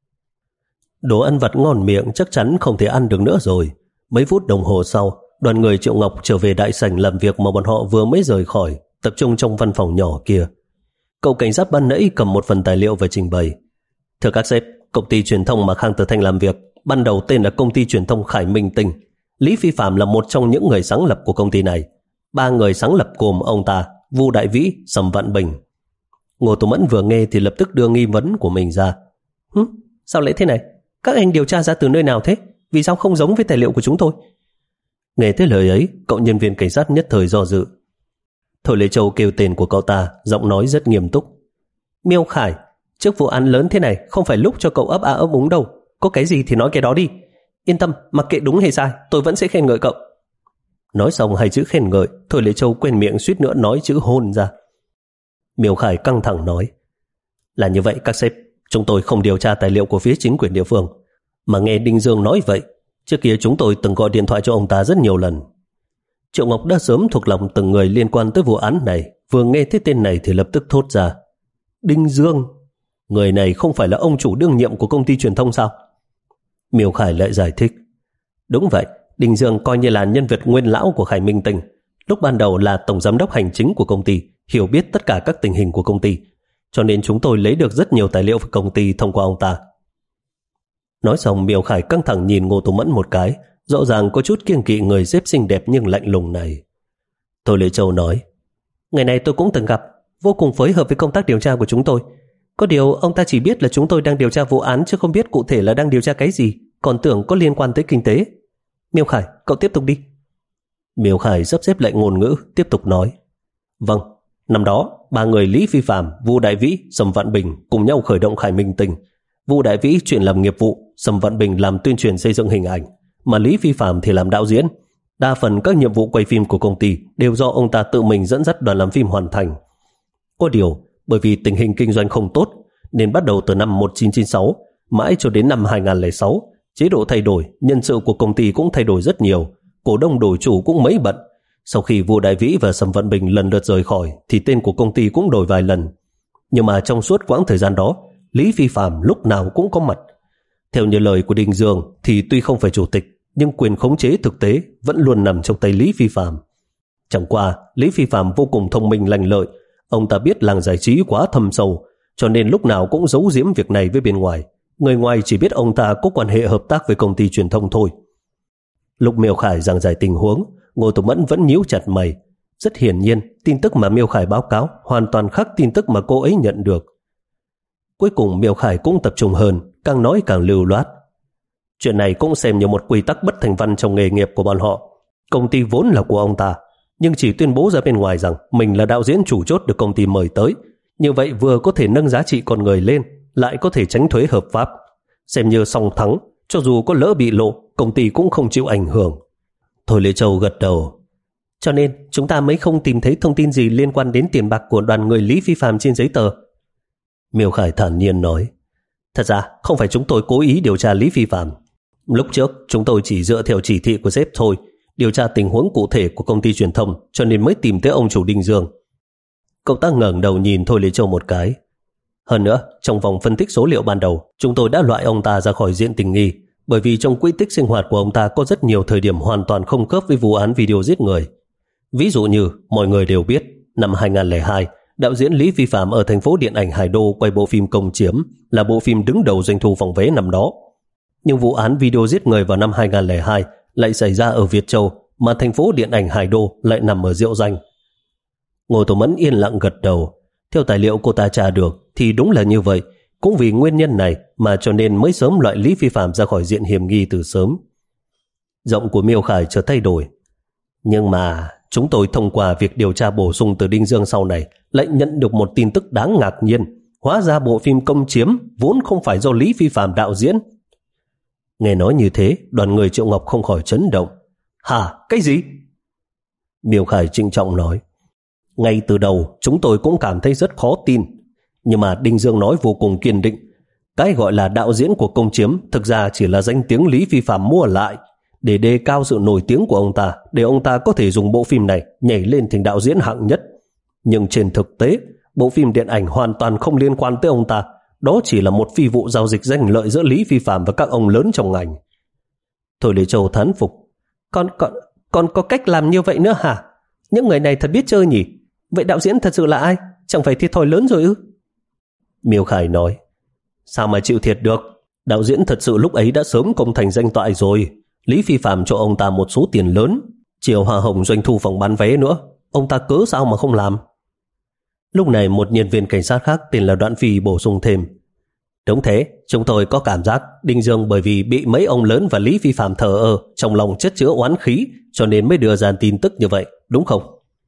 Đồ ăn vặt ngon miệng chắc chắn không thể ăn được nữa rồi. Mấy phút đồng hồ sau, đoàn người Triệu Ngọc trở về đại sảnh làm việc mà bọn họ vừa mới rời khỏi, tập trung trong văn phòng nhỏ kia. Cậu cảnh sát ban nãy cầm một phần tài liệu và trình bày. Thưa các sếp, công ty truyền thông mà Khang Tử Thanh làm việc ban đầu tên là công ty truyền thông Khải Minh Tinh. Lý Phi Phạm là một trong những người sáng lập của công ty này. Ba người sáng lập gồm ông ta, Vu Đại Vĩ, Sầm Vạn Bình. Ngô Tố Mẫn vừa nghe thì lập tức đưa nghi vấn của mình ra. Hứ, sao lại thế này? Các anh điều tra ra từ nơi nào thế? Vì sao không giống với tài liệu của chúng tôi? Nghe tới lời ấy, cậu nhân viên cảnh sát nhất thời do dự. Thôi Lệ Châu kêu tên của cậu ta, giọng nói rất nghiêm túc. Miêu Khải, trước vụ án lớn thế này không phải lúc cho cậu ấp a ấp úng đâu. Có cái gì thì nói cái đó đi. Yên tâm, mặc kệ đúng hay sai, tôi vẫn sẽ khen ngợi cậu. Nói xong hai chữ khen ngợi, Thôi Lệ Châu quên miệng suýt nữa nói chữ hôn ra. Miêu Khải căng thẳng nói. Là như vậy các sếp, chúng tôi không điều tra tài liệu của phía chính quyền địa phương. Mà nghe Đinh Dương nói vậy, trước kia chúng tôi từng gọi điện thoại cho ông ta rất nhiều lần. Triệu Ngọc đã sớm thuộc lòng từng người liên quan tới vụ án này, vừa nghe thấy tên này thì lập tức thốt ra. Đinh Dương? Người này không phải là ông chủ đương nhiệm của công ty truyền thông sao? Miêu Khải lại giải thích. Đúng vậy, Đinh Dương coi như là nhân vật nguyên lão của Khải Minh Tinh. Lúc ban đầu là tổng giám đốc hành chính của công ty, hiểu biết tất cả các tình hình của công ty, cho nên chúng tôi lấy được rất nhiều tài liệu về công ty thông qua ông ta. Nói xong, Miêu Khải căng thẳng nhìn Ngô Tố Mẫn một cái, rõ ràng có chút kiêng kỵ người xếp xinh đẹp nhưng lạnh lùng này. Thôi Lệ Châu nói, ngày này tôi cũng từng gặp, vô cùng phối hợp với công tác điều tra của chúng tôi. Có điều ông ta chỉ biết là chúng tôi đang điều tra vụ án chứ không biết cụ thể là đang điều tra cái gì, còn tưởng có liên quan tới kinh tế. Miêu Khải, cậu tiếp tục đi. Miêu Khải sắp xếp lại ngôn ngữ, tiếp tục nói. Vâng, năm đó, ba người Lý Phi Phạm, Vu Đại Vĩ, Sầm Vạn Bình cùng nhau khởi động Khải Minh Tinh. Vu Đại Vĩ chuyển làm nghiệp vụ, Sầm Vạn Bình làm tuyên truyền xây dựng hình ảnh, mà Lý Phi Phạm thì làm đạo diễn. Đa phần các nhiệm vụ quay phim của công ty đều do ông ta tự mình dẫn dắt đoàn làm phim hoàn thành. Có điều, bởi vì tình hình kinh doanh không tốt, nên bắt đầu từ năm một nghìn chín trăm chín mươi sáu, mãi cho đến năm hai nghìn không trăm lẻ sáu, chế độ thay đổi, nhân sự của công ty cũng thay đổi rất nhiều, cổ đông đổi chủ cũng mấy bận. Sau khi Vu Đại Vĩ và Sầm Vạn Bình lần lượt rời khỏi, thì tên của công ty cũng đổi vài lần. Nhưng mà trong suốt quãng thời gian đó, Lý Phi Phạm lúc nào cũng có mặt. Theo như lời của Đinh Dương thì tuy không phải chủ tịch, nhưng quyền khống chế thực tế vẫn luôn nằm trong tay Lý Phi Phạm. Chẳng qua, Lý Phi Phạm vô cùng thông minh lành lợi, ông ta biết làng giải trí quá thâm sâu, cho nên lúc nào cũng giấu giếm việc này với bên ngoài. Người ngoài chỉ biết ông ta có quan hệ hợp tác với công ty truyền thông thôi. Lúc Miêu Khải giảng giải tình huống, Ngô Tố Mẫn vẫn nhíu chặt mày. Rất hiển nhiên, tin tức mà Miêu Khải báo cáo hoàn toàn khác tin tức mà cô ấy nhận được. Cuối cùng Miêu Khải cũng tập trung hơn, càng nói càng lưu loát. Chuyện này cũng xem như một quy tắc bất thành văn trong nghề nghiệp của bọn họ. Công ty vốn là của ông ta, nhưng chỉ tuyên bố ra bên ngoài rằng mình là đạo diễn chủ chốt được công ty mời tới. Như vậy vừa có thể nâng giá trị con người lên, lại có thể tránh thuế hợp pháp. Xem như song thắng, cho dù có lỡ bị lộ, công ty cũng không chịu ảnh hưởng. Thôi Lệ Châu gật đầu. Cho nên chúng ta mới không tìm thấy thông tin gì liên quan đến tiền bạc của đoàn người Lý Phi Phạm trên giấy tờ. Miêu Khải thản nhiên nói. Thật ra không phải chúng tôi cố ý điều tra Lý Phi Phạm. Lúc trước chúng tôi chỉ dựa theo chỉ thị của sếp thôi, điều tra tình huống cụ thể của công ty truyền thông, cho nên mới tìm tới ông chủ Đinh Dương. Cậu ta ngẩng đầu nhìn Thôi Lê Châu một cái. Hơn nữa, trong vòng phân tích số liệu ban đầu, chúng tôi đã loại ông ta ra khỏi diện tình nghi, bởi vì trong quỹ tích sinh hoạt của ông ta có rất nhiều thời điểm hoàn toàn không khớp với vụ án video giết người. Ví dụ như, mọi người đều biết, năm hai không không hai, đạo diễn Lý Phi Phạm ở thành phố điện ảnh Hải Đô quay bộ phim Công Chiếm, là bộ phim đứng đầu doanh thu phòng vé năm đó. Nhưng vụ án video giết người vào năm hai không không hai lại xảy ra ở Việt Châu, mà thành phố điện ảnh Hải Đô lại nằm ở Diệu Danh. Ngô Tố Mẫn yên lặng gật đầu. Theo tài liệu cô ta tra được thì đúng là như vậy. Cũng vì nguyên nhân này mà cho nên mới sớm loại Lý Phi Phạm ra khỏi diện hiểm nghi từ sớm. Giọng của Miêu Khải chợt thay đổi. Nhưng mà chúng tôi thông qua việc điều tra bổ sung từ Đinh Dương sau này lại nhận được một tin tức đáng ngạc nhiên. Hóa ra bộ phim Công Chiếm vốn không phải do Lý Phi Phạm đạo diễn. Nghe nói như thế, đoàn người Triệu Ngọc không khỏi chấn động. Hả? Cái gì? Miêu Khải trịnh trọng nói. Ngay từ đầu chúng tôi cũng cảm thấy rất khó tin, nhưng mà Đinh Dương nói vô cùng kiên định. Cái gọi là đạo diễn của Công Chiếm thực ra chỉ là danh tiếng Lý Phi Phạm mua lại để đề cao sự nổi tiếng của ông ta, để ông ta có thể dùng bộ phim này nhảy lên thành đạo diễn hạng nhất. Nhưng trên thực tế, bộ phim điện ảnh hoàn toàn không liên quan tới ông ta. Đó chỉ là một phi vụ giao dịch danh lợi giữa Lý Phi Phạm và các ông lớn trong ngành. Thôi Lê Châu thán phục. Con, con, con có cách làm như vậy nữa hả? Những người này thật biết chơi nhỉ? Vậy đạo diễn thật sự là ai? Chẳng phải thiệt thòi lớn rồi ư? Miêu Khải nói. Sao mà chịu thiệt được? Đạo diễn thật sự lúc ấy đã sớm công thành danh toại rồi. Lý Phi Phạm cho ông ta một số tiền lớn, chiều hoa hồng doanh thu phòng bán vé nữa. Ông ta cớ sao mà không làm? Lúc này một nhân viên cảnh sát khác tên là Đoạn Phi bổ sung thêm. Đúng thế, chúng tôi có cảm giác Đinh Dương bởi vì bị mấy ông lớn và Lý Phi Phạm thờ ơ, trong lòng chất chứa oán khí, cho nên mới đưa ra tin tức như vậy, đúng không?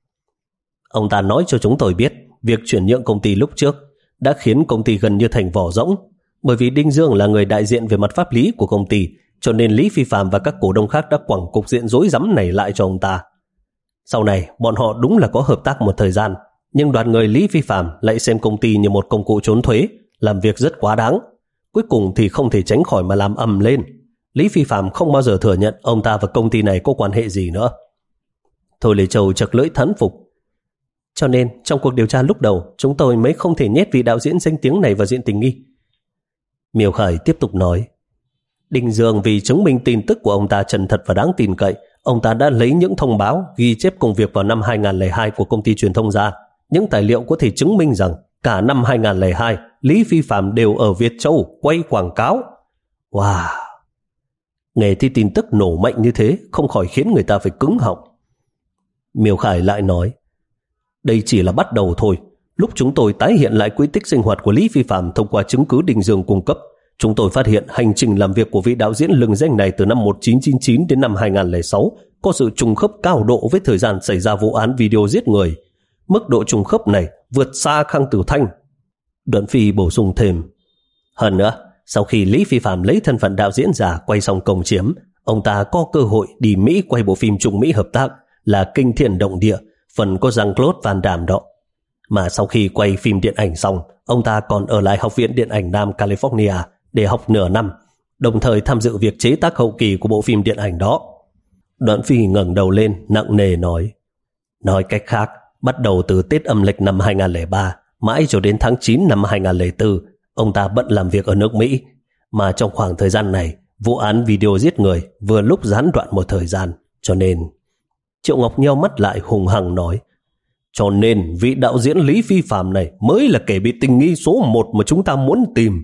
Ông ta nói cho chúng tôi biết việc chuyển nhượng công ty lúc trước đã khiến công ty gần như thành vỏ rỗng, bởi vì Đinh Dương là người đại diện về mặt pháp lý của công ty, cho nên Lý Phi Phạm và các cổ đông khác đã quẳng cục diện rối rắm này lại cho ông ta. Sau này bọn họ đúng là có hợp tác một thời gian, nhưng đoàn người Lý Phi Phạm lại xem công ty như một công cụ trốn thuế, làm việc rất quá đáng. Cuối cùng thì không thể tránh khỏi mà làm ầm lên. Lý Phi Phạm không bao giờ thừa nhận ông ta và công ty này có quan hệ gì nữa. Thôi Lê Châu chật lưỡi thán phục. Cho nên trong cuộc điều tra lúc đầu, chúng tôi mới không thể nhét vị đạo diễn danh tiếng này vào diện tình nghi. Miêu Khải tiếp tục nói. Đinh Dương vì chứng minh tin tức của ông ta chân thật và đáng tin cậy, ông ta đã lấy những thông báo ghi chép công việc vào năm hai không không hai của công ty truyền thông ra. Những tài liệu có thể chứng minh rằng cả năm hai không không hai, Lý Phi Phạm đều ở Việt Châu quay quảng cáo. Wow! Nghe thấy tin tức nổ mạnh như thế không khỏi khiến người ta phải cứng họng. Miêu Khải lại nói. Đây chỉ là bắt đầu thôi. Lúc chúng tôi tái hiện lại quỹ tích sinh hoạt của Lý Phi Phạm thông qua chứng cứ Đinh Dương cung cấp, chúng tôi phát hiện hành trình làm việc của vị đạo diễn lừng danh này từ năm một nghìn chín trăm chín mươi chín đến năm hai không không sáu có sự trùng khớp cao độ với thời gian xảy ra vụ án video giết người. Mức độ trùng khớp này vượt xa Khang Tử Thanh. Đoạn Phi bổ sung thêm. Hơn nữa, sau khi Lý Phi Phạm lấy thân phận đạo diễn giả quay xong Công Chiếm, ông ta có cơ hội đi Mỹ quay bộ phim Trung Mỹ hợp tác là Kinh Thiên Động Địa, phần có Jean-Claude Van Damme đó. Mà sau khi quay phim điện ảnh xong, ông ta còn ở lại Học viện Điện ảnh Nam California để học nửa năm, đồng thời tham dự việc chế tác hậu kỳ của bộ phim điện ảnh đó. Đoạn Phi ngẩng đầu lên nặng nề nói. Nói cách khác, bắt đầu từ Tết âm lịch năm hai không không ba mãi cho đến tháng chín năm hai không không bốn, ông ta bận làm việc ở nước Mỹ, mà trong khoảng thời gian này, vụ án video giết người vừa lúc gián đoạn một thời gian, cho nên... Triệu Ngọc nheo mắt lại hùng hằng nói. Cho nên vị đạo diễn Lý Phi Phạm này mới là kẻ bị tình nghi số một mà chúng ta muốn tìm.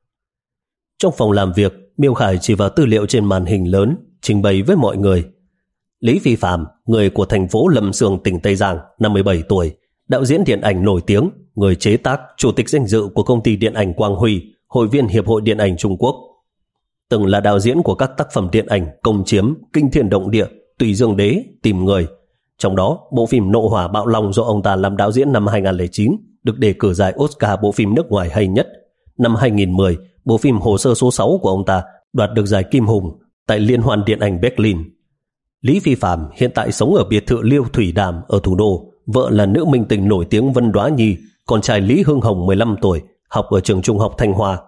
Trong phòng làm việc, Miêu Khải chỉ vào tư liệu trên màn hình lớn, trình bày với mọi người. Lý Phi Phạm, người của thành phố Lâm Sương, tỉnh Tây Giang, năm mươi bảy tuổi, đạo diễn điện ảnh nổi tiếng, người chế tác, chủ tịch danh dự của công ty điện ảnh Quang Huy, hội viên Hiệp hội Điện ảnh Trung Quốc. Từng là đạo diễn của các tác phẩm điện ảnh Công Chiếm, Kinh Thiên Động Địa, Tùy Dương Đế, Tìm Người. Trong đó, bộ phim Nộ Hỏa Bạo Long do ông ta làm đạo diễn năm hai không không chín được đề cử giải Oscar bộ phim nước ngoài hay nhất. Năm hai không một không, bộ phim Hồ sơ số sáu của ông ta đoạt được giải Kim Hùng tại Liên hoan Điện ảnh Berlin. Lý Phi Phạm hiện tại sống ở biệt thự Liêu Thủy Đàm ở thủ đô, vợ là nữ minh tinh nổi tiếng Vân Đoá Nhi, con trai Lý Hương Hồng mười lăm tuổi, học ở trường trung học Thanh Hoa.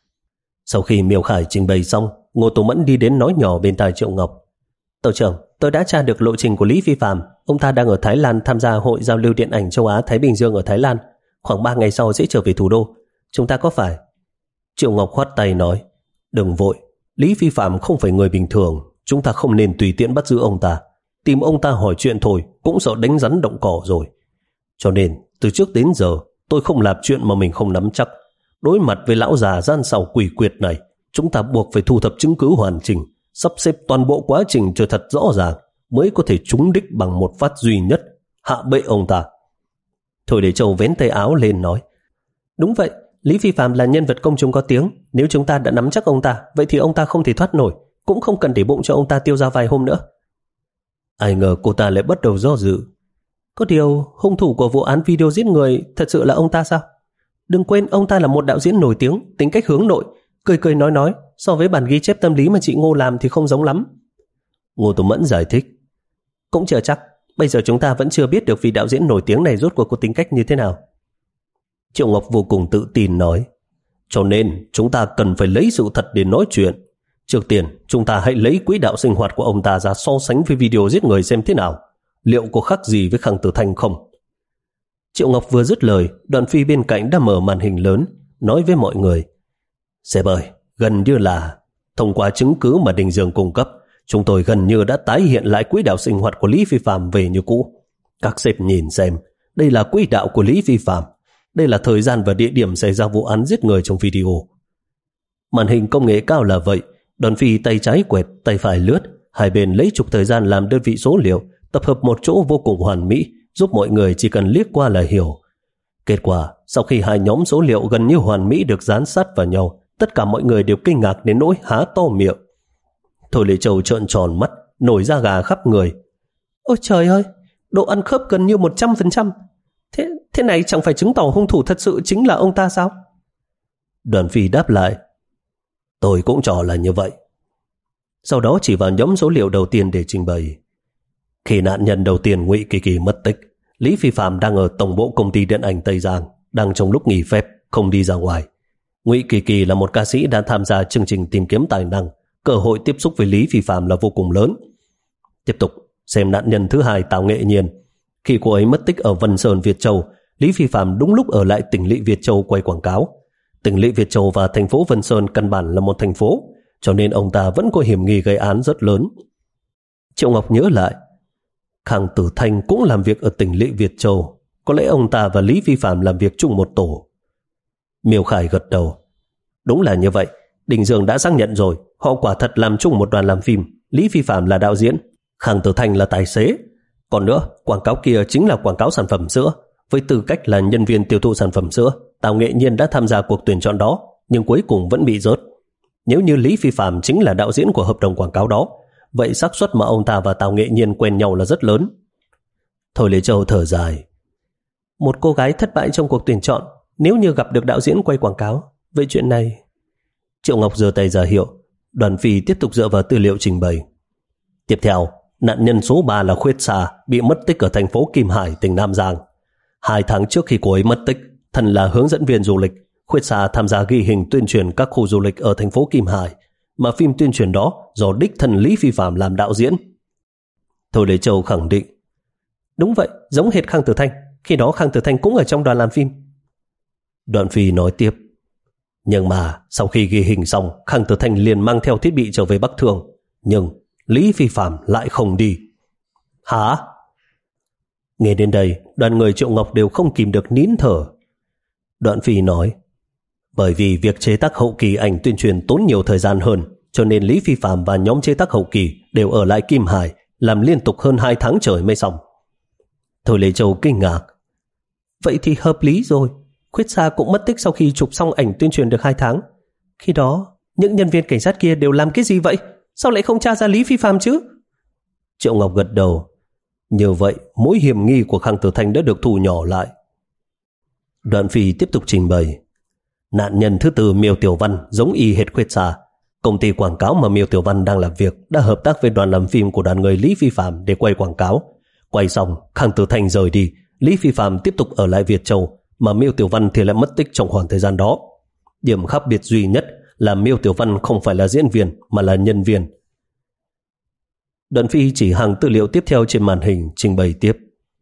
Sau khi Miêu Khải trình bày xong, Ngô Tố Mẫn đi đến nói nhỏ bên tai Triệu Ngọc. Tổ trưởng, tôi đã tra được lộ trình của Lý Phi Phạm. Ông ta đang ở Thái Lan tham gia hội giao lưu điện ảnh châu Á Thái Bình Dương ở Thái Lan. Khoảng ba ngày sau sẽ trở về thủ đô. Chúng ta có phải? Triệu Ngọc khoát tay nói, đừng vội, Lý Phi Phạm không phải người bình thường, chúng ta không nên tùy tiện bắt giữ ông ta. Tìm ông ta hỏi chuyện thôi cũng sợ đánh rắn động cỏ rồi. Cho nên từ trước đến giờ tôi không làm chuyện mà mình không nắm chắc. Đối mặt với lão già gian xảo quỷ quyệt này, chúng ta buộc phải thu thập chứng cứ hoàn chỉnh, sắp xếp toàn bộ quá trình cho thật rõ ràng, mới có thể trúng đích bằng một phát duy nhất, hạ bệ ông ta. Thôi để Châu vén tay áo lên nói, đúng vậy, Lý Phi Phạm là nhân vật công chúng có tiếng. Nếu chúng ta đã nắm chắc ông ta, vậy thì ông ta không thể thoát nổi, cũng không cần để bụng cho ông ta tiêu ra vài hôm nữa. Ai ngờ cô ta lại bắt đầu do dự. Có điều hung thủ của vụ án video giết người thật sự là ông ta sao? Đừng quên ông ta là một đạo diễn nổi tiếng, tính cách hướng nội, cười cười nói nói, so với bản ghi chép tâm lý mà chị Ngô làm thì không giống lắm. Ngô Tố Mẫn giải thích, cũng chưa chắc, bây giờ chúng ta vẫn chưa biết được vị đạo diễn nổi tiếng này rốt cuộc có tính cách như thế nào. Triệu Ngọc vô cùng tự tin nói, cho nên chúng ta cần phải lấy sự thật để nói chuyện. Trước tiên, chúng ta hãy lấy quỹ đạo sinh hoạt của ông ta ra so sánh với video giết người xem thế nào. Liệu có khác gì với Khang Tử Thanh không? Triệu Ngọc vừa dứt lời, Đoàn Phi bên cạnh đã mở màn hình lớn, nói với mọi người, sếp ơi, gần như là thông qua chứng cứ mà Đình Dương cung cấp, chúng tôi gần như đã tái hiện lại quỹ đạo sinh hoạt của Lý Phi Phạm về như cũ. Các sếp nhìn xem, đây là quỹ đạo của Lý Phi Phạm. Đây là thời gian và địa điểm xảy ra vụ án giết người trong video. Màn hình công nghệ cao là vậy, Đoàn Phi tay trái quẹt, tay phải lướt, hai bên lấy chục thời gian làm đơn vị số liệu, tập hợp một chỗ vô cùng hoàn mỹ, giúp mọi người chỉ cần liếc qua là hiểu. Kết quả, sau khi hai nhóm số liệu gần như hoàn mỹ được dán sát vào nhau, tất cả mọi người đều kinh ngạc đến nỗi há to miệng. Thôi Lệ Châu trợn tròn mắt, nổi da gà khắp người. Ôi trời ơi, độ ăn khớp gần như một trăm phần trăm. Thế, thế này chẳng phải chứng tỏ hung thủ thật sự chính là ông ta sao? Đoàn Phi đáp lại, tôi cũng cho là như vậy. Sau đó chỉ vào nhóm số liệu đầu tiên để trình bày. Khi nạn nhân đầu tiên Ngụy Kỳ Kỳ mất tích, Lý Phi Phạm đang ở tổng bộ công ty điện ảnh Tây Giang, đang trong lúc nghỉ phép, không đi ra ngoài. Ngụy Kỳ Kỳ là một ca sĩ đã tham gia chương trình tìm kiếm tài năng, cơ hội tiếp xúc với Lý Phi Phạm là vô cùng lớn. Tiếp tục xem nạn nhân thứ hai Tào Nghệ Nhiên. Khi cô ấy mất tích ở Vân Sơn, Việt Châu, Lý Phi Phạm đúng lúc ở lại tỉnh lỵ Việt Châu quay quảng cáo. Tỉnh lỵ Việt Châu và thành phố Vân Sơn căn bản là một thành phố, cho nên ông ta vẫn có hiểm nghi gây án rất lớn. Triệu Ngọc nhớ lại, Khang Tử Thanh cũng làm việc ở tỉnh lỵ Việt Châu, có lẽ ông ta và Lý Phi Phạm làm việc chung một tổ. Miêu Khải gật đầu, đúng là như vậy, Đình Dương đã xác nhận rồi, họ quả thật làm chung một đoàn làm phim. Lý Phi Phạm là đạo diễn, Khang Tử Thanh là tài xế. Còn nữa, quảng cáo kia chính là quảng cáo sản phẩm sữa. Với tư cách là nhân viên tiêu thụ sản phẩm sữa, Tào Nghệ Nhiên đã tham gia cuộc tuyển chọn đó, nhưng cuối cùng vẫn bị rớt. Nếu như Lý Phi Phạm chính là đạo diễn của hợp đồng quảng cáo đó, vậy xác suất mà ông ta và Tào Nghệ Nhiên quen nhau là rất lớn. Thôi Lê Châu thở dài, một cô gái thất bại trong cuộc tuyển chọn, nếu như gặp được đạo diễn quay quảng cáo, vậy chuyện này... Triệu Ngọc giơ tay ra hiệu. Đoàn Phi tiếp tục dựa vào tư liệu trình bày. Tiếp theo, nạn nhân số ba là Khuyết Sa, bị mất tích ở thành phố Kim Hải, tỉnh Nam Giang. Hai tháng trước khi cô ấy mất tích, thân là hướng dẫn viên du lịch, Khuyết Sa tham gia ghi hình tuyên truyền các khu du lịch ở thành phố Kim Hải, mà phim tuyên truyền đó do đích thân Lý Phi Phạm làm đạo diễn. Thôi Lê Châu khẳng định, đúng vậy, giống hệt Khang Tử Thanh, khi đó Khang Tử Thanh cũng ở trong đoàn làm phim. Đoàn Phi nói tiếp, nhưng mà sau khi ghi hình xong, Khang Tử Thanh liền mang theo thiết bị trở về Bắc Thương, nhưng Lý Phi Phạm lại không đi. Hả? Nghe đến đây, đoàn người Triệu Ngọc đều không kìm được nín thở. Đoàn Phi nói, bởi vì việc chế tác hậu kỳ ảnh tuyên truyền tốn nhiều thời gian hơn, cho nên Lý Phi Phạm và nhóm chế tác hậu kỳ đều ở lại Kim Hải, làm liên tục hơn hai tháng trời mới xong. Thôi Lê Châu kinh ngạc, vậy thì hợp lý rồi. Khuyết Sa cũng mất tích sau khi chụp xong ảnh tuyên truyền được hai tháng. Khi đó, những nhân viên cảnh sát kia đều làm cái gì vậy? Sao lại không tra ra Lý Phi Phạm chứ? Triệu Ngọc gật đầu. Như vậy, mối hiểm nghi của Khang Tử Thanh đã được thu nhỏ lại. Đoàn Phi tiếp tục trình bày. Nạn nhân thứ tư Miêu Tiểu Văn giống y hệt Khuyết Sa. Công ty quảng cáo mà Miêu Tiểu Văn đang làm việc đã hợp tác với đoàn làm phim của đoàn người Lý Phi Phạm để quay quảng cáo. Quay xong, Khang Tử Thanh rời đi, Lý Phi Phạm tiếp tục ở lại Việt Châu, mà Miêu Tiểu Văn thì lại mất tích trong khoảng thời gian đó. Điểm khác biệt duy nhất là Miêu Tiểu Văn không phải là diễn viên mà là nhân viên. Đoạn Phi chỉ hàng tư liệu tiếp theo trên màn hình trình bày tiếp.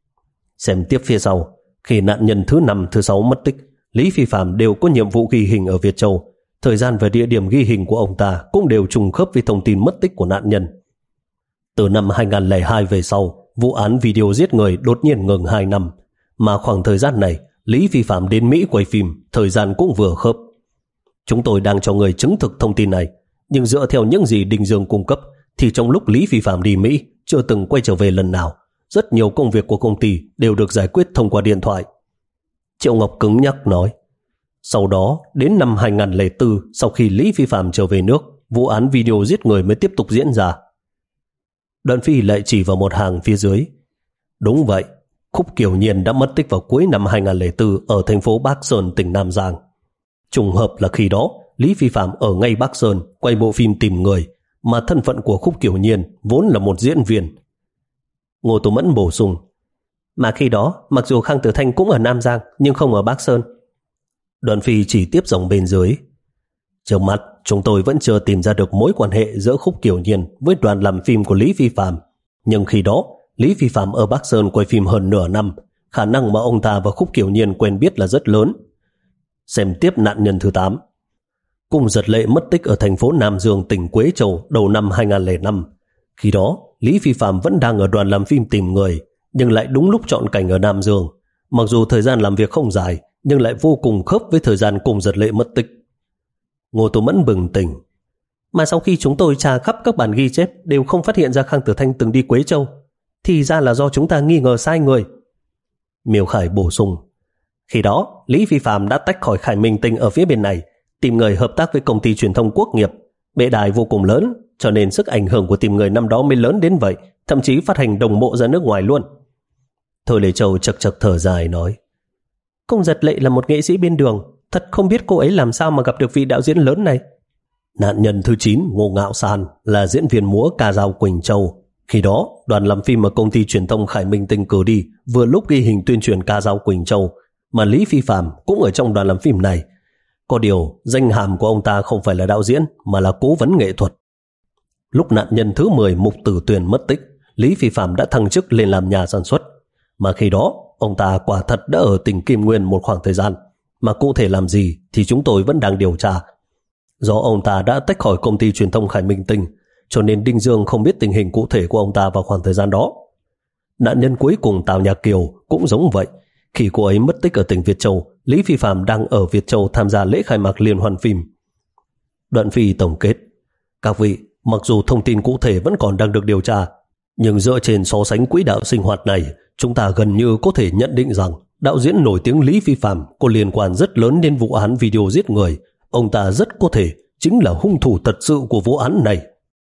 Xem tiếp phía sau, khi nạn nhân thứ năm, thứ sáu mất tích, Lý Phi Phạm đều có nhiệm vụ ghi hình ở Việt Châu. Thời gian và địa điểm ghi hình của ông ta cũng đều trùng khớp với thông tin mất tích của nạn nhân. Từ năm hai không không hai về sau, vụ án video giết người đột nhiên ngừng hai năm, mà khoảng thời gian này Lý Phi Phạm đến Mỹ quay phim, thời gian cũng vừa khớp. Chúng tôi đang cho người chứng thực thông tin này, nhưng dựa theo những gì Đinh Dương cung cấp thì trong lúc Lý Phi Phạm đi Mỹ chưa từng quay trở về lần nào. Rất nhiều công việc của công ty đều được giải quyết thông qua điện thoại. Triệu Ngọc cứng nhắc nói. Sau đó, đến năm hai không không bốn, sau khi Lý Phi Phạm trở về nước, vụ án video giết người mới tiếp tục diễn ra. Đoạn Phi lại chỉ vào một hàng phía dưới. Đúng vậy, Khúc Kiều Nhiên đã mất tích vào cuối năm hai không không bốn ở thành phố Bắc Sơn, tỉnh Nam Giang. Trùng hợp là khi đó, Lý Phi Phạm ở ngay Bắc Sơn quay bộ phim Tìm Người, mà thân phận của Khúc Kiều Nhiên vốn là một diễn viên. Ngô Tú Mẫn bổ sung. Mà khi đó, mặc dù Khang Tử Thanh cũng ở Nam Giang, nhưng không ở Bắc Sơn. Đoàn Phi chỉ tiếp dòng bên dưới. Trước mắt, chúng tôi vẫn chưa tìm ra được mối quan hệ giữa Khúc Kiều Nhiên với đoàn làm phim của Lý Phi Phạm. Nhưng khi đó, Lý Phi Phạm ở Bắc Sơn quay phim hơn nửa năm, khả năng mà ông ta và Khúc Kiều Nhiên quen biết là rất lớn. Xem tiếp nạn nhân thứ tám. Cung Giật Lệ mất tích ở thành phố Nam Dương, tỉnh Quế Châu đầu năm hai không không năm. Khi đó, Lý Phi Phạm vẫn đang ở đoàn làm phim Tìm Người, nhưng lại đúng lúc chọn cảnh ở Nam Dương. Mặc dù thời gian làm việc không dài, nhưng lại vô cùng khớp với thời gian Cung Giật Lệ mất tích. Ngô Tú Mẫn bừng tỉnh. Mà sau khi chúng tôi tra khắp các bản ghi chép đều không phát hiện ra Khang Tử Thanh từng đi Quế Châu, thì ra là do chúng ta nghi ngờ sai người. Miêu Khải bổ sung. Khi đó, Lý Phi Phạm đã tách khỏi Khải Minh Tinh ở phía bên này, Tìm Người hợp tác với công ty truyền thông Quốc Nghiệp. Bệ đài vô cùng lớn, cho nên sức ảnh hưởng của Tìm Người năm đó mới lớn đến vậy, thậm chí phát hành đồng bộ ra nước ngoài luôn. Thôi Lê Châu chật chật thở dài nói. Cung Giật Lệ là một nghệ sĩ bên đường, thật không biết cô ấy làm sao mà gặp được vị đạo diễn lớn này. Nạn nhân thứ chín, Ngô Ngạo San, là diễn viên múa ca dao Quỳnh Châu. Khi đó, đoàn làm phim mà công ty truyền thông Khải Minh Tinh cử đi vừa lúc ghi hình tuyên truyền ca dao Quỳnh Châu, mà Lý Phi Phạm cũng ở trong đoàn làm phim này. Có điều, danh hàm của ông ta không phải là đạo diễn mà là cố vấn nghệ thuật. Lúc nạn nhân thứ mười, Mục Tử Tuyền mất tích, Lý Phi Phạm đã thăng chức lên làm nhà sản xuất. Mà khi đó, ông ta quả thật đã ở tỉnh Kim Nguyên một khoảng thời gian, mà cụ thể làm gì thì chúng tôi vẫn đang điều tra. Do ông ta đã tách khỏi công ty truyền thông Khải Minh Tinh, cho nên Đinh Dương không biết tình hình cụ thể của ông ta vào khoảng thời gian đó. Nạn nhân cuối cùng Tào Nhạc Kiều cũng giống vậy. Khi cô ấy mất tích ở tỉnh Việt Châu, Lý Phi Phạm đang ở Việt Châu tham gia lễ khai mạc liên hoan phim. Đoạn Phi tổng kết. Các vị, mặc dù thông tin cụ thể vẫn còn đang được điều tra, nhưng dựa trên so sánh quỹ đạo sinh hoạt này, chúng ta gần như có thể nhận định rằng đạo diễn nổi tiếng Lý Phi Phạm có liên quan rất lớn đến vụ án video giết người. Ông ta rất có thể chính là hung thủ thật sự của vụ án này.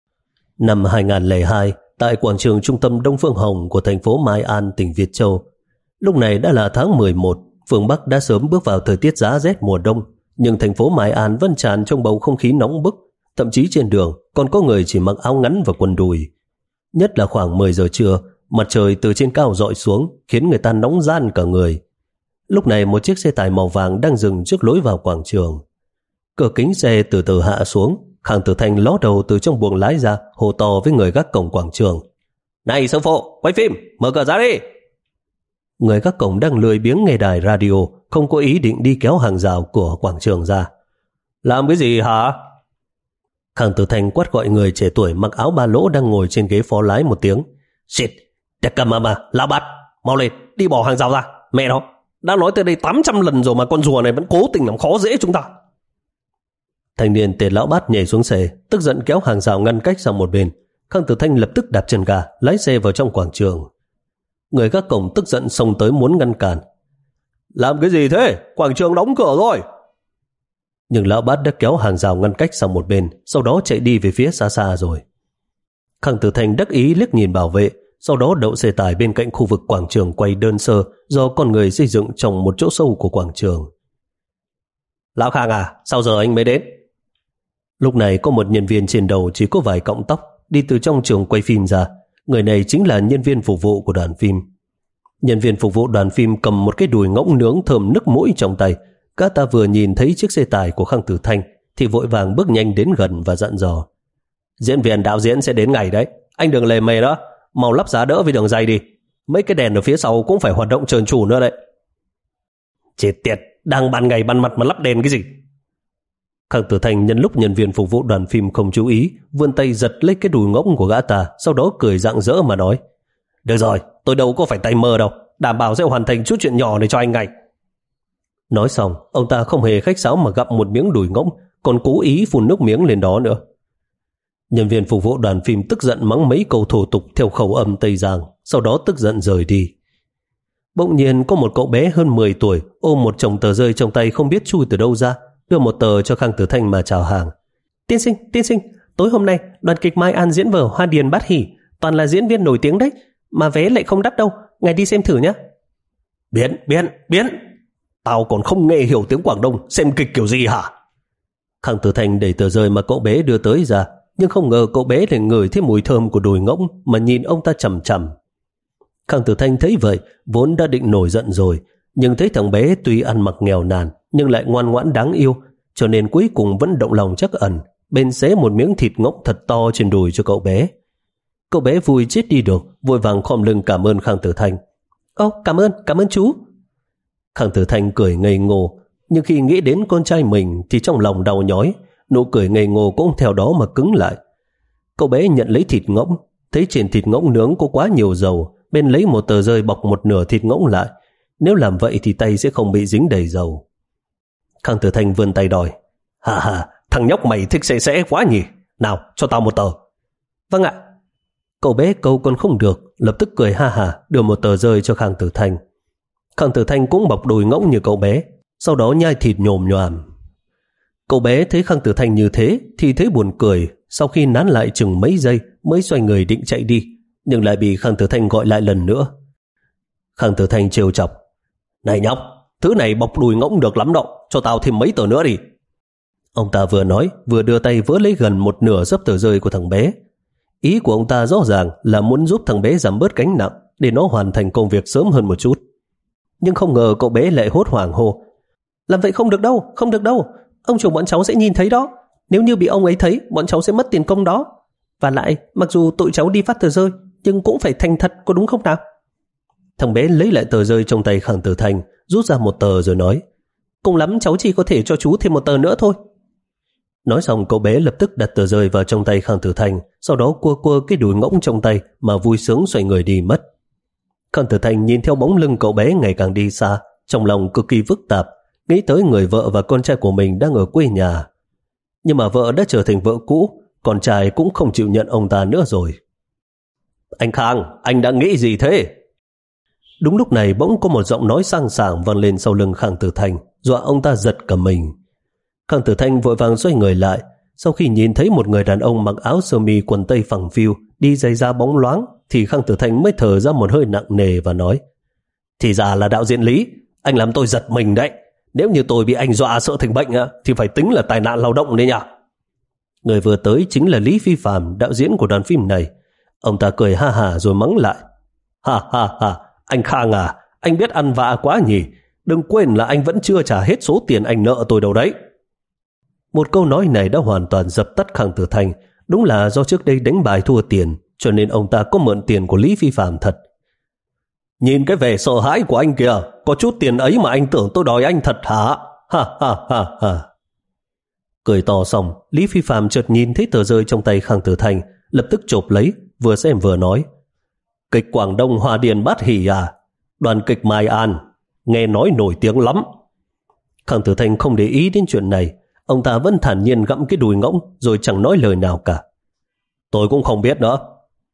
Năm hai không không hai, tại quảng trường trung tâm Đông Phương Hồng của thành phố Mai An, tỉnh Việt Châu, lúc này đã là tháng mười một, phương Bắc đã sớm bước vào thời tiết giá rét mùa đông, nhưng thành phố Mai An vẫn tràn trong bầu không khí nóng bức, thậm chí trên đường còn có người chỉ mặc áo ngắn và quần đùi. Nhất là khoảng mười giờ trưa, mặt trời từ trên cao rọi xuống khiến người ta nóng ran cả người. Lúc này một chiếc xe tải màu vàng đang dừng trước lối vào quảng trường. Cửa kính xe từ từ hạ xuống, Khang Tử Thanh ló đầu từ trong buồng lái ra, hô to với người gác cổng quảng trường. Này sư phụ, quay phim, mở cửa ra đi. Người gác cổng đang lười biếng nghe đài radio, không có ý định đi kéo hàng rào của quảng trường ra. Làm cái gì hả? Khang Tử Thanh quát gọi người trẻ tuổi mặc áo ba lỗ đang ngồi trên ghế phó lái một tiếng. Shit, Tekka Mama, lão bát, mau lên, đi bỏ hàng rào ra. Mẹ nó, đã nói tới đây tám trăm lần rồi mà con rùa này vẫn cố tình làm khó dễ chúng ta. Thanh niên tên lão bát nhảy xuống xe, tức giận kéo hàng rào ngăn cách sang một bên. Khang Tử Thanh lập tức đạp chân ga, lái xe vào trong quảng trường. Người gác cổng tức giận xông tới muốn ngăn cản. Làm cái gì thế? Quảng trường đóng cửa rồi. Nhưng lão bát đã kéo hàng rào ngăn cách sang một bên, sau đó chạy đi về phía xa xa rồi. Khang Tử Thanh đắc ý liếc nhìn bảo vệ, sau đó đậu xe tải bên cạnh khu vực quảng trường quay đơn sơ do con người xây dựng trong một chỗ sâu của quảng trường. Lão Khang à, sao giờ anh mới đến? Lúc này có một nhân viên trên đầu chỉ có vài cọng tóc đi từ trong trường quay phim ra. Người này chính là nhân viên phục vụ của đoàn phim. Nhân viên phục vụ đoàn phim cầm một cái đùi ngỗng nướng thơm nức mũi trong tay. Gã ta vừa nhìn thấy chiếc xe tải của Khang Tử Thanh thì vội vàng bước nhanh đến gần và dặn dò: Diễn viên đạo diễn sẽ đến ngày đấy, anh đừng lề mề đó, mau lắp giá đỡ với đường dây đi. Mấy cái đèn ở phía sau cũng phải hoạt động trơn tru nữa đấy. Chết tiệt, đang ban ngày ban mặt mà lắp đèn cái gì? Khang Tử Thanh nhân lúc nhân viên phục vụ đoàn phim không chú ý, vươn tay giật lấy cái đùi ngỗng của gã ta, sau đó cười rạng rỡ mà nói: Được rồi, tôi đâu có phải tay mơ đâu, đảm bảo sẽ hoàn thành chút chuyện nhỏ này cho anh ngay. Nói xong, ông ta không hề khách sáo mà gặm một miếng đùi ngỗng, còn cố ý phun nước miếng lên đó nữa. Nhân viên phục vụ đoàn phim tức giận mắng mấy câu thô tục theo khẩu âm Tây Giang, sau đó tức giận rời đi. Bỗng nhiên có một cậu bé hơn mười tuổi ôm một chồng tờ rơi trong tay không biết chui từ đâu ra, đưa một tờ cho Khang Tử Thanh mà chào hàng. Tiên sinh, tiên sinh, tối hôm nay đoàn kịch Mai An diễn vở Hoa Điền Bát Hỷ, toàn là diễn viên nổi tiếng đấy, mà vé lại không đắt đâu, ngài đi xem thử nhé. Biến, biến, biến, tao còn không nghe hiểu tiếng Quảng Đông, xem kịch kiểu gì hả? Khang Tử Thanh đẩy tờ rơi mà cậu bé đưa tới ra, nhưng không ngờ cậu bé lại ngửi thấy mùi thơm của đùi ngỗng mà nhìn ông ta chằm chằm. Khang Tử Thanh thấy vậy, vốn đã định nổi giận rồi, nhưng thấy thằng bé tuy ăn mặc nghèo nàn nhưng lại ngoan ngoãn đáng yêu, cho nên cuối cùng vẫn động lòng trắc ẩn, bên xé một miếng thịt ngỗng thật to trên đùi cho cậu bé. Cậu bé vui chết đi được, vội vàng khom lưng cảm ơn Khang Tử Thanh. Ô, cảm ơn, cảm ơn chú. Khang Tử Thanh cười ngây ngô, nhưng khi nghĩ đến con trai mình thì trong lòng đau nhói, nụ cười ngây ngô cũng theo đó mà cứng lại. Cậu bé nhận lấy thịt ngỗng, thấy trên thịt ngỗng nướng có quá nhiều dầu, bên lấy một tờ rơi bọc một nửa thịt ngỗng lại. Nếu làm vậy thì tay sẽ không bị dính đầy dầu. Khang Tử Thanh vươn tay đòi. Hà hà, thằng nhóc mày thích xẻ xẻ quá nhỉ? Nào, cho tao một tờ. Vâng ạ. Cậu bé câu còn không được, lập tức cười ha hà, đưa một tờ rơi cho Khang Tử Thanh. Khang Tử Thanh cũng bọc đùi ngỗng như cậu bé, sau đó nhai thịt nhồm nhoàm. Cậu bé thấy Khang Tử Thanh như thế thì thấy buồn cười, sau khi nán lại chừng mấy giây mới xoay người định chạy đi, nhưng lại bị Khang Tử Thanh gọi lại lần nữa. Khang Tử Thanh trêu chọc. Này nhóc, thứ này bọc đùi ngỗng được lắm đâu, cho tao thêm mấy tờ nữa đi. Ông ta vừa nói vừa đưa tay vỡ lấy gần một nửa xấp tờ rơi của thằng bé. Ý của ông ta rõ ràng là muốn giúp thằng bé giảm bớt gánh nặng để nó hoàn thành công việc sớm hơn một chút. Nhưng không ngờ cậu bé lại hốt hoảng hô. Làm vậy không được đâu, không được đâu. Ông chủ bọn cháu sẽ nhìn thấy đó. Nếu như bị ông ấy thấy, bọn cháu sẽ mất tiền công đó. Và lại, mặc dù tụi cháu đi phát tờ rơi, nhưng cũng phải thành thật, có đúng không nào? Thằng bé lấy lại tờ rơi trong tay Khang Tử Thanh, rút ra một tờ rồi nói. Cùng lắm cháu chỉ có thể cho chú thêm một tờ nữa thôi. Nói xong cậu bé lập tức đặt tờ rơi vào trong tay Khang Tử Thanh, sau đó cua cua cái đùi ngỗng trong tay mà vui sướng xoay người đi mất. Khang Tử Thanh nhìn theo bóng lưng cậu bé ngày càng đi xa, trong lòng cực kỳ phức tạp, nghĩ tới người vợ và con trai của mình đang ở quê nhà. Nhưng mà vợ đã trở thành vợ cũ, con trai cũng không chịu nhận ông ta nữa rồi. Anh Khang, anh đã nghĩ gì thế? Đúng lúc này bỗng có một giọng nói sang sảng vang lên sau lưng Khang Tử Thanh, dọa ông ta giật cả mình. Khang Tử Thanh vội vàng xoay người lại, sau khi nhìn thấy một người đàn ông mặc áo sơ mi quần tây phẳng phiu, đi giày da bóng loáng, thì Khang Tử Thanh mới thở ra một hơi nặng nề và nói. Thì ra là đạo diễn Lý, anh làm tôi giật mình đấy. Nếu như tôi bị anh dọa sợ thành bệnh thì phải tính là tai nạn lao động đấy nhỉ. Người vừa tới chính là Lý Phi Phạm, đạo diễn của đoàn phim này. Ông ta cười ha hả rồi mắng lại. Ha ha ha, anh Khang à, anh biết ăn vạ quá nhỉ. Đừng quên là anh vẫn chưa trả hết số tiền anh nợ tôi đâu đấy. Một câu nói này đã hoàn toàn dập tắt Khang Tử Thanh. Đúng là do trước đây đánh bài thua tiền, cho nên ông ta có mượn tiền của Lý Phi Phạm thật. Nhìn cái vẻ sợ hãi của anh kìa, có chút tiền ấy mà anh tưởng tôi đòi anh thật hả? Ha ha ha ha. Cười to xong, Lý Phi Phạm chợt nhìn thấy tờ rơi trong tay Khang Tử Thanh, lập tức chộp lấy, vừa xem vừa nói. Kịch Quảng Đông Hoa Điền Bát Hỷ à? Đoàn kịch Mai An, nghe nói nổi tiếng lắm. Khang Tử Thanh không để ý đến chuyện này, ông ta vẫn thản nhiên gặm cái đùi ngỗng rồi chẳng nói lời nào cả. Tôi cũng không biết nữa.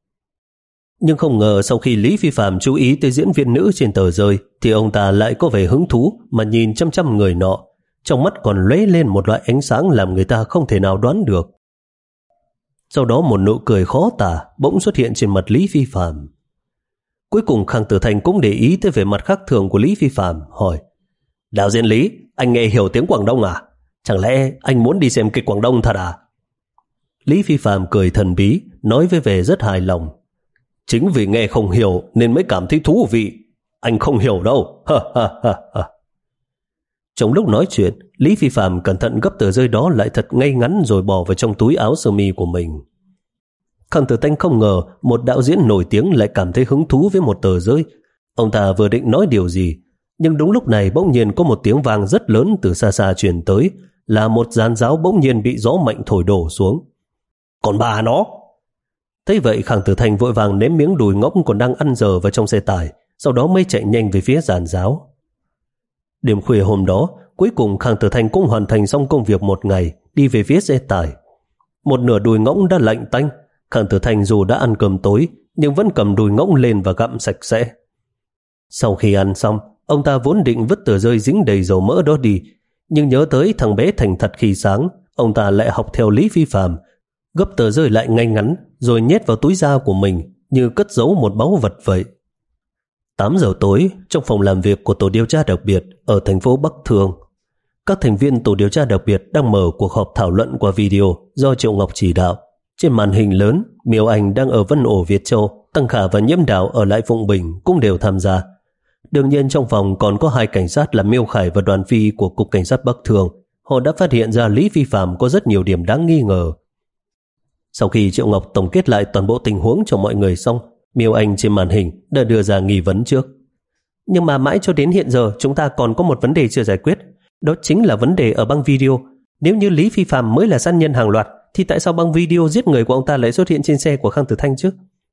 Nhưng không ngờ sau khi Lý Phi Phạm chú ý tới diễn viên nữ trên tờ rơi thì ông ta lại có vẻ hứng thú mà nhìn chăm chăm người nọ, trong mắt còn lóe lên một loại ánh sáng làm người ta không thể nào đoán được. Sau đó một nụ cười khó tả bỗng xuất hiện trên mặt Lý Phi Phạm. Cuối cùng Khang Tử Thanh cũng để ý tới vẻ mặt khác thường của Lý Phi Phạm, hỏi. Đạo diễn Lý, anh nghe hiểu tiếng Quảng Đông à? Chẳng lẽ anh muốn đi xem kịch Quảng Đông thật à? Lý Phi Phạm cười thần bí, nói với vẻ rất hài lòng. Chính vì nghe không hiểu nên mới cảm thấy thú vị. Anh không hiểu đâu. Ha ha ha ha. Trong lúc nói chuyện, Lý Phi Phạm cẩn thận gấp tờ rơi đó lại thật ngay ngắn rồi bỏ vào trong túi áo sơ mi của mình. Khang Tử Thanh không ngờ một đạo diễn nổi tiếng lại cảm thấy hứng thú với một tờ rơi. Ông ta vừa định nói điều gì, nhưng đúng lúc này bỗng nhiên có một tiếng vang rất lớn từ xa xa truyền tới, là một giàn giáo bỗng nhiên bị gió mạnh thổi đổ xuống. Còn bà nó! Thế vậy Khang Tử Thanh vội vàng ném miếng đùi ngỗng còn đang ăn dở vào trong xe tải, sau đó mới chạy nhanh về phía giàn giáo. Đêm khuya hôm đó, cuối cùng Khang Tử Thanh cũng hoàn thành xong công việc một ngày, đi về phía xe tải. Một nửa đùi ngỗng đã lạnh tanh, Khang Tử Thanh dù đã ăn cơm tối nhưng vẫn cầm đùi ngỗng lên và gặm sạch sẽ. Sau khi ăn xong, ông ta vốn định vứt tờ rơi dính đầy dầu mỡ đó đi, nhưng nhớ tới thằng bé thành thật khi sáng, ông ta lại học theo Lý Phi Phạm, gấp tờ rơi lại ngay ngắn rồi nhét vào túi da của mình như cất giấu một báu vật vậy. tám giờ tối, trong phòng làm việc của tổ điều tra đặc biệt ở thành phố Bắc Thương, các thành viên tổ điều tra đặc biệt đang mở cuộc họp thảo luận qua video do Triệu Ngọc chỉ đạo. Trên màn hình lớn, Miêu Anh đang ở Vân Ổ Việt Châu, Tăng Khả và Nhiễm Đào ở lại Phụng Bình cũng đều tham gia. Đương nhiên trong phòng còn có hai cảnh sát là Miêu Khải và Đoàn Phi của Cục Cảnh sát Bắc Thương. Họ đã phát hiện ra Lý Phi Phạm có rất nhiều điểm đáng nghi ngờ. Sau khi Triệu Ngọc tổng kết lại toàn bộ tình huống cho mọi người xong, Miêu Anh trên màn hình đã đưa ra nghi vấn trước. Nhưng mà mãi cho đến hiện giờ chúng ta còn có một vấn đề chưa giải quyết. Đó chính là vấn đề ở băng video. Nếu như Lý Phi Phạm mới là sát nhân hàng loạt, thì tại sao băng video giết người của ông ta lại xuất hiện trên xe của Khang Tử Thanh chứ?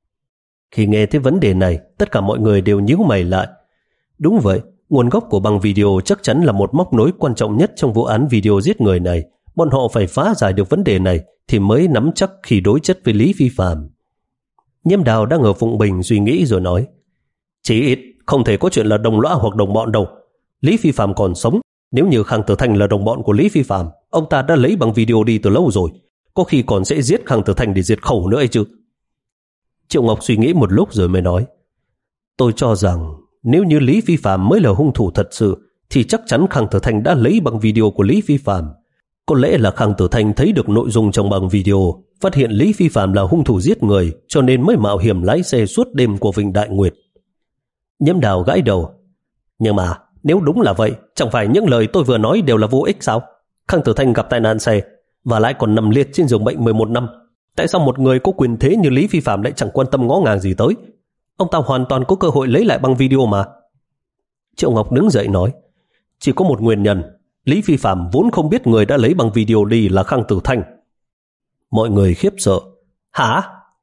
Khi nghe thấy vấn đề này, tất cả mọi người đều nhíu mày lại. Đúng vậy, nguồn gốc của băng video chắc chắn là một móc nối quan trọng nhất trong vụ án video giết người này. Bọn họ phải phá giải được vấn đề này thì mới nắm chắc khi đối chất với Lý Phi Phạm. Nhiễm Đào đang ở Phụng Bình suy nghĩ rồi nói, chỉ ít không thể có chuyện là đồng lõa hoặc đồng bọn đâu. Lý Phi Phạm còn sống, nếu như Khang Tử Thanh là đồng bọn của Lý Phi Phạm, ông ta đã lấy băng video đi từ lâu rồi, có khi còn sẽ giết Khang Tử Thanh để diệt khẩu nữa ấy chứ. Triệu Ngọc suy nghĩ một lúc rồi mới nói, tôi cho rằng nếu như Lý Phi Phạm mới là hung thủ thật sự thì chắc chắn Khang Tử Thanh đã lấy băng video của Lý Phi Phạm. Có lẽ là Khang Tử Thanh thấy được nội dung trong băng video, phát hiện Lý Phi Phạm là hung thủ giết người, cho nên mới mạo hiểm lái xe suốt đêm của Vịnh Đại Nguyệt. Nhiễm Đào gãi đầu, nhưng mà nếu đúng là vậy, chẳng phải những lời tôi vừa nói đều là vô ích sao? Khang Tử Thanh gặp tai nạn xe và lại còn nằm liệt trên giường bệnh mười một năm. Tại sao một người có quyền thế như Lý Phi Phạm lại chẳng quan tâm ngó ngàng gì tới? Ông ta hoàn toàn có cơ hội lấy lại băng video mà. Triệu Ngọc đứng dậy nói, chỉ có một nguyên nhân, Lý Phi Phạm vốn không biết người đã lấy băng video đi là Khang Tử Thanh. Mọi người khiếp sợ. Hả?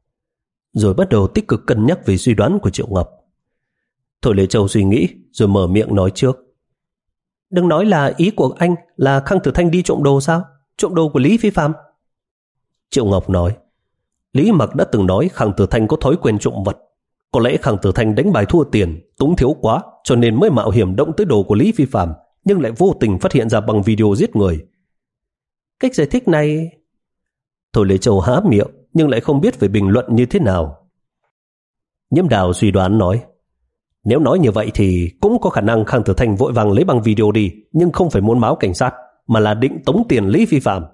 Rồi bắt đầu tích cực cân nhắc về suy đoán của Triệu Ngọc. Thôi Lệ Châu suy nghĩ rồi mở miệng nói trước. Đừng nói là ý của anh là Khang Tử Thanh đi trộm đồ sao? Trộm đồ của Lý Phi Phạm? Triệu Ngọc nói, Lý Mặc đã từng nói Khang Tử Thanh có thói quen trộm vật. Có lẽ Khang Tử Thanh đánh bài thua tiền, túng thiếu quá, cho nên mới mạo hiểm động tới đồ của Lý Phi Phạm, nhưng lại vô tình phát hiện ra bằng video giết người. Cách giải thích này... Thôi Lệ Châu há miệng, nhưng lại không biết phải bình luận như thế nào. Nhiễm Đào suy đoán nói, nếu nói như vậy thì cũng có khả năng Khang Tử Thanh vội vàng lấy băng video đi, nhưng không phải muốn báo cảnh sát, mà là định tống tiền Lý Phi Phạm.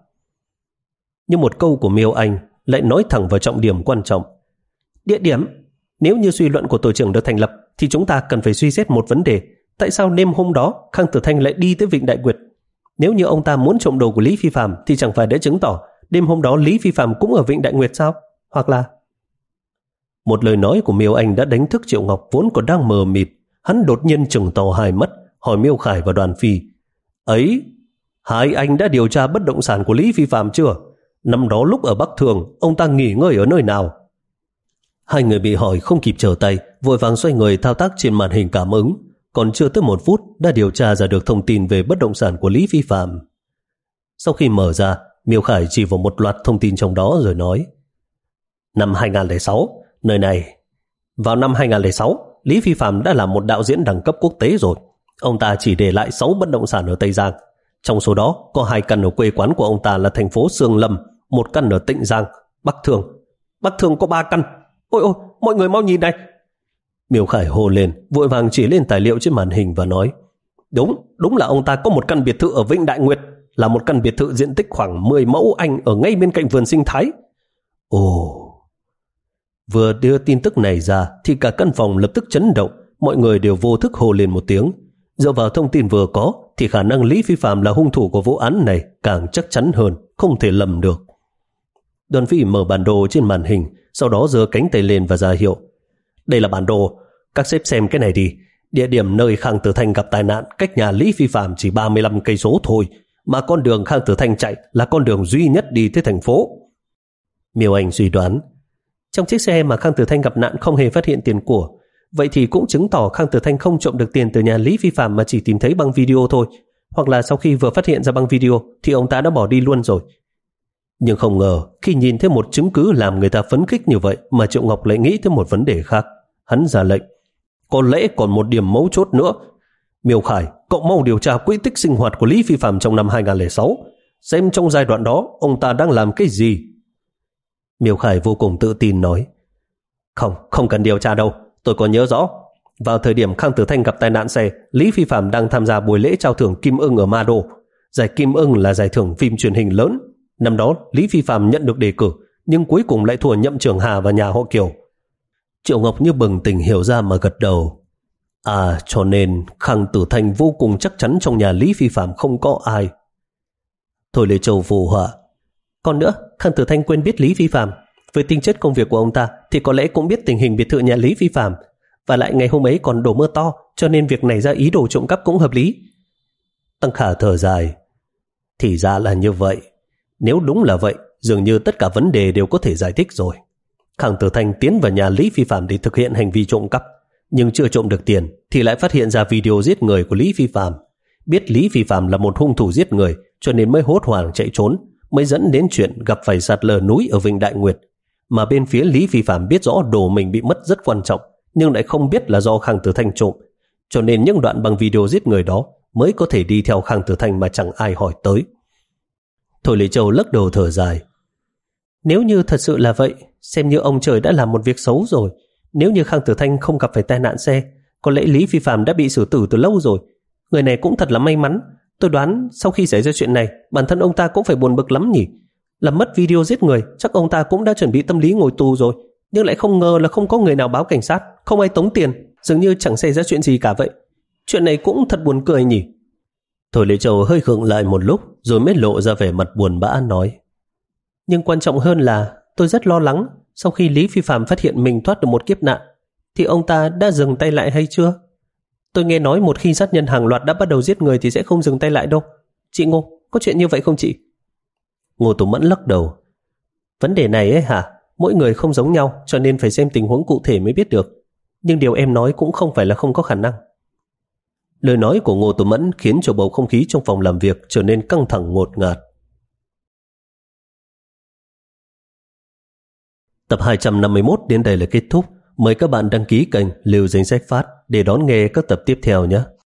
Nhưng một câu của Miêu Anh lại nói thẳng vào trọng điểm quan trọng. Địa điểm, nếu như suy luận của tổ trưởng được thành lập thì chúng ta cần phải suy xét một vấn đề. Tại sao đêm hôm đó Khang Tử Thanh lại đi tới Vịnh Đại Nguyệt? Nếu như ông ta muốn trộm đồ của Lý Phi Phạm thì chẳng phải đã chứng tỏ đêm hôm đó Lý Phi Phạm cũng ở Vịnh Đại Nguyệt sao? Hoặc là... Một lời nói của Miêu Anh đã đánh thức Triệu Ngọc vốn còn đang mờ mịt. Hắn đột nhiên trừng to hai mắt, hỏi Miêu Khải và Đoàn Phi, ấy, hai anh đã điều tra bất động sản của Lý Phi Phạm chưa? Năm đó lúc ở Bắc Thường, ông ta nghỉ ngơi ở nơi nào? Hai người bị hỏi không kịp trở tay, vội vàng xoay người thao tác trên màn hình cảm ứng. Còn chưa tới một phút đã điều tra ra được thông tin về bất động sản của Lý Phi Phạm. Sau khi mở ra, Miêu Khải chỉ vào một loạt thông tin trong đó rồi nói, năm hai không không sáu, nơi này. Vào năm hai không không sáu, Lý Phi Phạm đã là một đạo diễn đẳng cấp quốc tế rồi. Ông ta chỉ để lại sáu bất động sản ở Tây Giang. Trong số đó có hai căn ở quê quán của ông ta là thành phố Sương Lâm, một căn ở Tịnh Giang, Bắc Thường. Bắc Thường có ba căn. Ôi ôi, mọi người mau nhìn này. Miêu Khải hô lên, vội vàng chỉ lên tài liệu trên màn hình và nói, đúng, đúng là ông ta có một căn biệt thự ở Vịnh Đại Nguyệt, là một căn biệt thự diện tích khoảng mười mẫu Anh ở ngay bên cạnh vườn sinh thái. Ồ! Vừa đưa tin tức này ra thì cả căn phòng lập tức chấn động, mọi người đều vô thức hô lên một tiếng. Dựa vào thông tin vừa có thì khả năng Lý Phi Phạm là hung thủ của vụ án này càng chắc chắn hơn, không thể lầm được. Đoàn Phi mở bản đồ trên màn hình, sau đó giơ cánh tay lên và ra hiệu. Đây là bản đồ, các sếp xem cái này đi. Địa điểm nơi Khang Tử Thanh gặp tai nạn cách nhà Lý Phi Phạm chỉ ba mươi lăm cây số thôi, mà con đường Khang Tử Thanh chạy là con đường duy nhất đi tới thành phố. Miêu Anh suy đoán, trong chiếc xe mà Khang Tử Thanh gặp nạn không hề phát hiện tiền của, vậy thì cũng chứng tỏ Khang Tử Thanh không trộm được tiền từ nhà Lý Phi Phạm mà chỉ tìm thấy băng video thôi, hoặc là sau khi vừa phát hiện ra băng video thì ông ta đã bỏ đi luôn rồi. Nhưng không ngờ khi nhìn thấy một chứng cứ làm người ta phấn khích như vậy mà Triệu Ngọc lại nghĩ tới một vấn đề khác. Hắn ra lệnh, có lẽ còn một điểm mấu chốt nữa. Miêu Khải, cậu mau điều tra quỹ tích sinh hoạt của Lý Phi Phạm trong năm hai không không sáu, xem trong giai đoạn đó ông ta đang làm cái gì. Miêu Khải vô cùng tự tin nói, Không, không cần điều tra đâu, tôi có nhớ rõ. Vào thời điểm Khang Tử Thanh gặp tai nạn xe, Lý Phi Phạm đang tham gia buổi lễ trao thưởng Kim Ưng ở Ma Đô. Giải Kim Ưng là giải thưởng phim truyền hình lớn. Năm đó Lý Phi Phạm nhận được đề cử, nhưng cuối cùng lại thua Nhậm Trường Hà và nhà họ Kiều. Triệu Ngọc như bừng tỉnh hiểu ra mà gật đầu. À, cho nên Khang Tử Thanh vô cùng chắc chắn trong nhà Lý Phi Phạm không có ai. Thôi Lê Châu phù họa, còn nữa, Khang Tử Thanh quên biết Lý Phi Phạm. Với tính chất công việc của ông ta thì có lẽ cũng biết tình hình biệt thự nhà Lý Phi Phạm, và lại ngày hôm ấy còn đổ mưa to, cho nên việc này ra ý đồ trộm cắp cũng hợp lý. Tăng Khả thở dài, thì ra là như vậy. Nếu đúng là vậy, dường như tất cả vấn đề đều có thể giải thích rồi. Khang Tử Thanh tiến vào nhà Lý Phi Phạm để thực hiện hành vi trộm cắp, nhưng chưa trộm được tiền thì lại phát hiện ra video giết người của Lý Phi Phạm. Biết Lý Phi Phạm là một hung thủ giết người, cho nên mới hốt hoảng chạy trốn, mới dẫn đến chuyện gặp phải sạt lở núi ở Vịnh Đại Nguyệt. Mà bên phía Lý Phi Phạm biết rõ đồ mình bị mất rất quan trọng, nhưng lại không biết là do Khang Tử Thanh trộm, cho nên những đoạn bằng video giết người đó mới có thể đi theo Khang Tử Thanh mà chẳng ai hỏi tới. Thôi Lê Châu lắc đầu thở dài, nếu như thật sự là vậy, xem như ông trời đã làm một việc xấu rồi. Nếu như Khang Tử Thanh không gặp phải tai nạn xe, có lẽ Lý Phi Phạm đã bị xử tử từ lâu rồi. Người này cũng thật là may mắn. Tôi đoán sau khi xảy ra chuyện này, bản thân ông ta cũng phải buồn bực lắm nhỉ. Làm mất video giết người, chắc ông ta cũng đã chuẩn bị tâm lý ngồi tù rồi, nhưng lại không ngờ là không có người nào báo cảnh sát, không ai tống tiền, dường như chẳng xảy ra chuyện gì cả vậy. Chuyện này cũng thật buồn cười nhỉ. Thôi Lê Châu hơi khựng lại một lúc, rồi mới lộ ra vẻ mặt buồn bã nói, nhưng quan trọng hơn là tôi rất lo lắng, sau khi Lý Phi Phạm phát hiện mình thoát được một kiếp nạn thì ông ta đã dừng tay lại hay chưa? Tôi nghe nói một khi sát nhân hàng loạt đã bắt đầu giết người thì sẽ không dừng tay lại đâu. Chị Ngô, có chuyện như vậy không chị? Ngô Tú Mẫn lắc đầu, vấn đề này ấy hả, mỗi người không giống nhau, cho nên phải xem tình huống cụ thể mới biết được. Nhưng điều em nói cũng không phải là không có khả năng. Lời nói của Ngô Tú Mẫn khiến cho bầu không khí trong phòng làm việc trở nên căng thẳng ngột ngạt. Tập hai trăm năm mươi mốt đến đây là kết thúc. Mời các bạn đăng ký kênh Lưu Danh Sách Phát để đón nghe các tập tiếp theo nhé.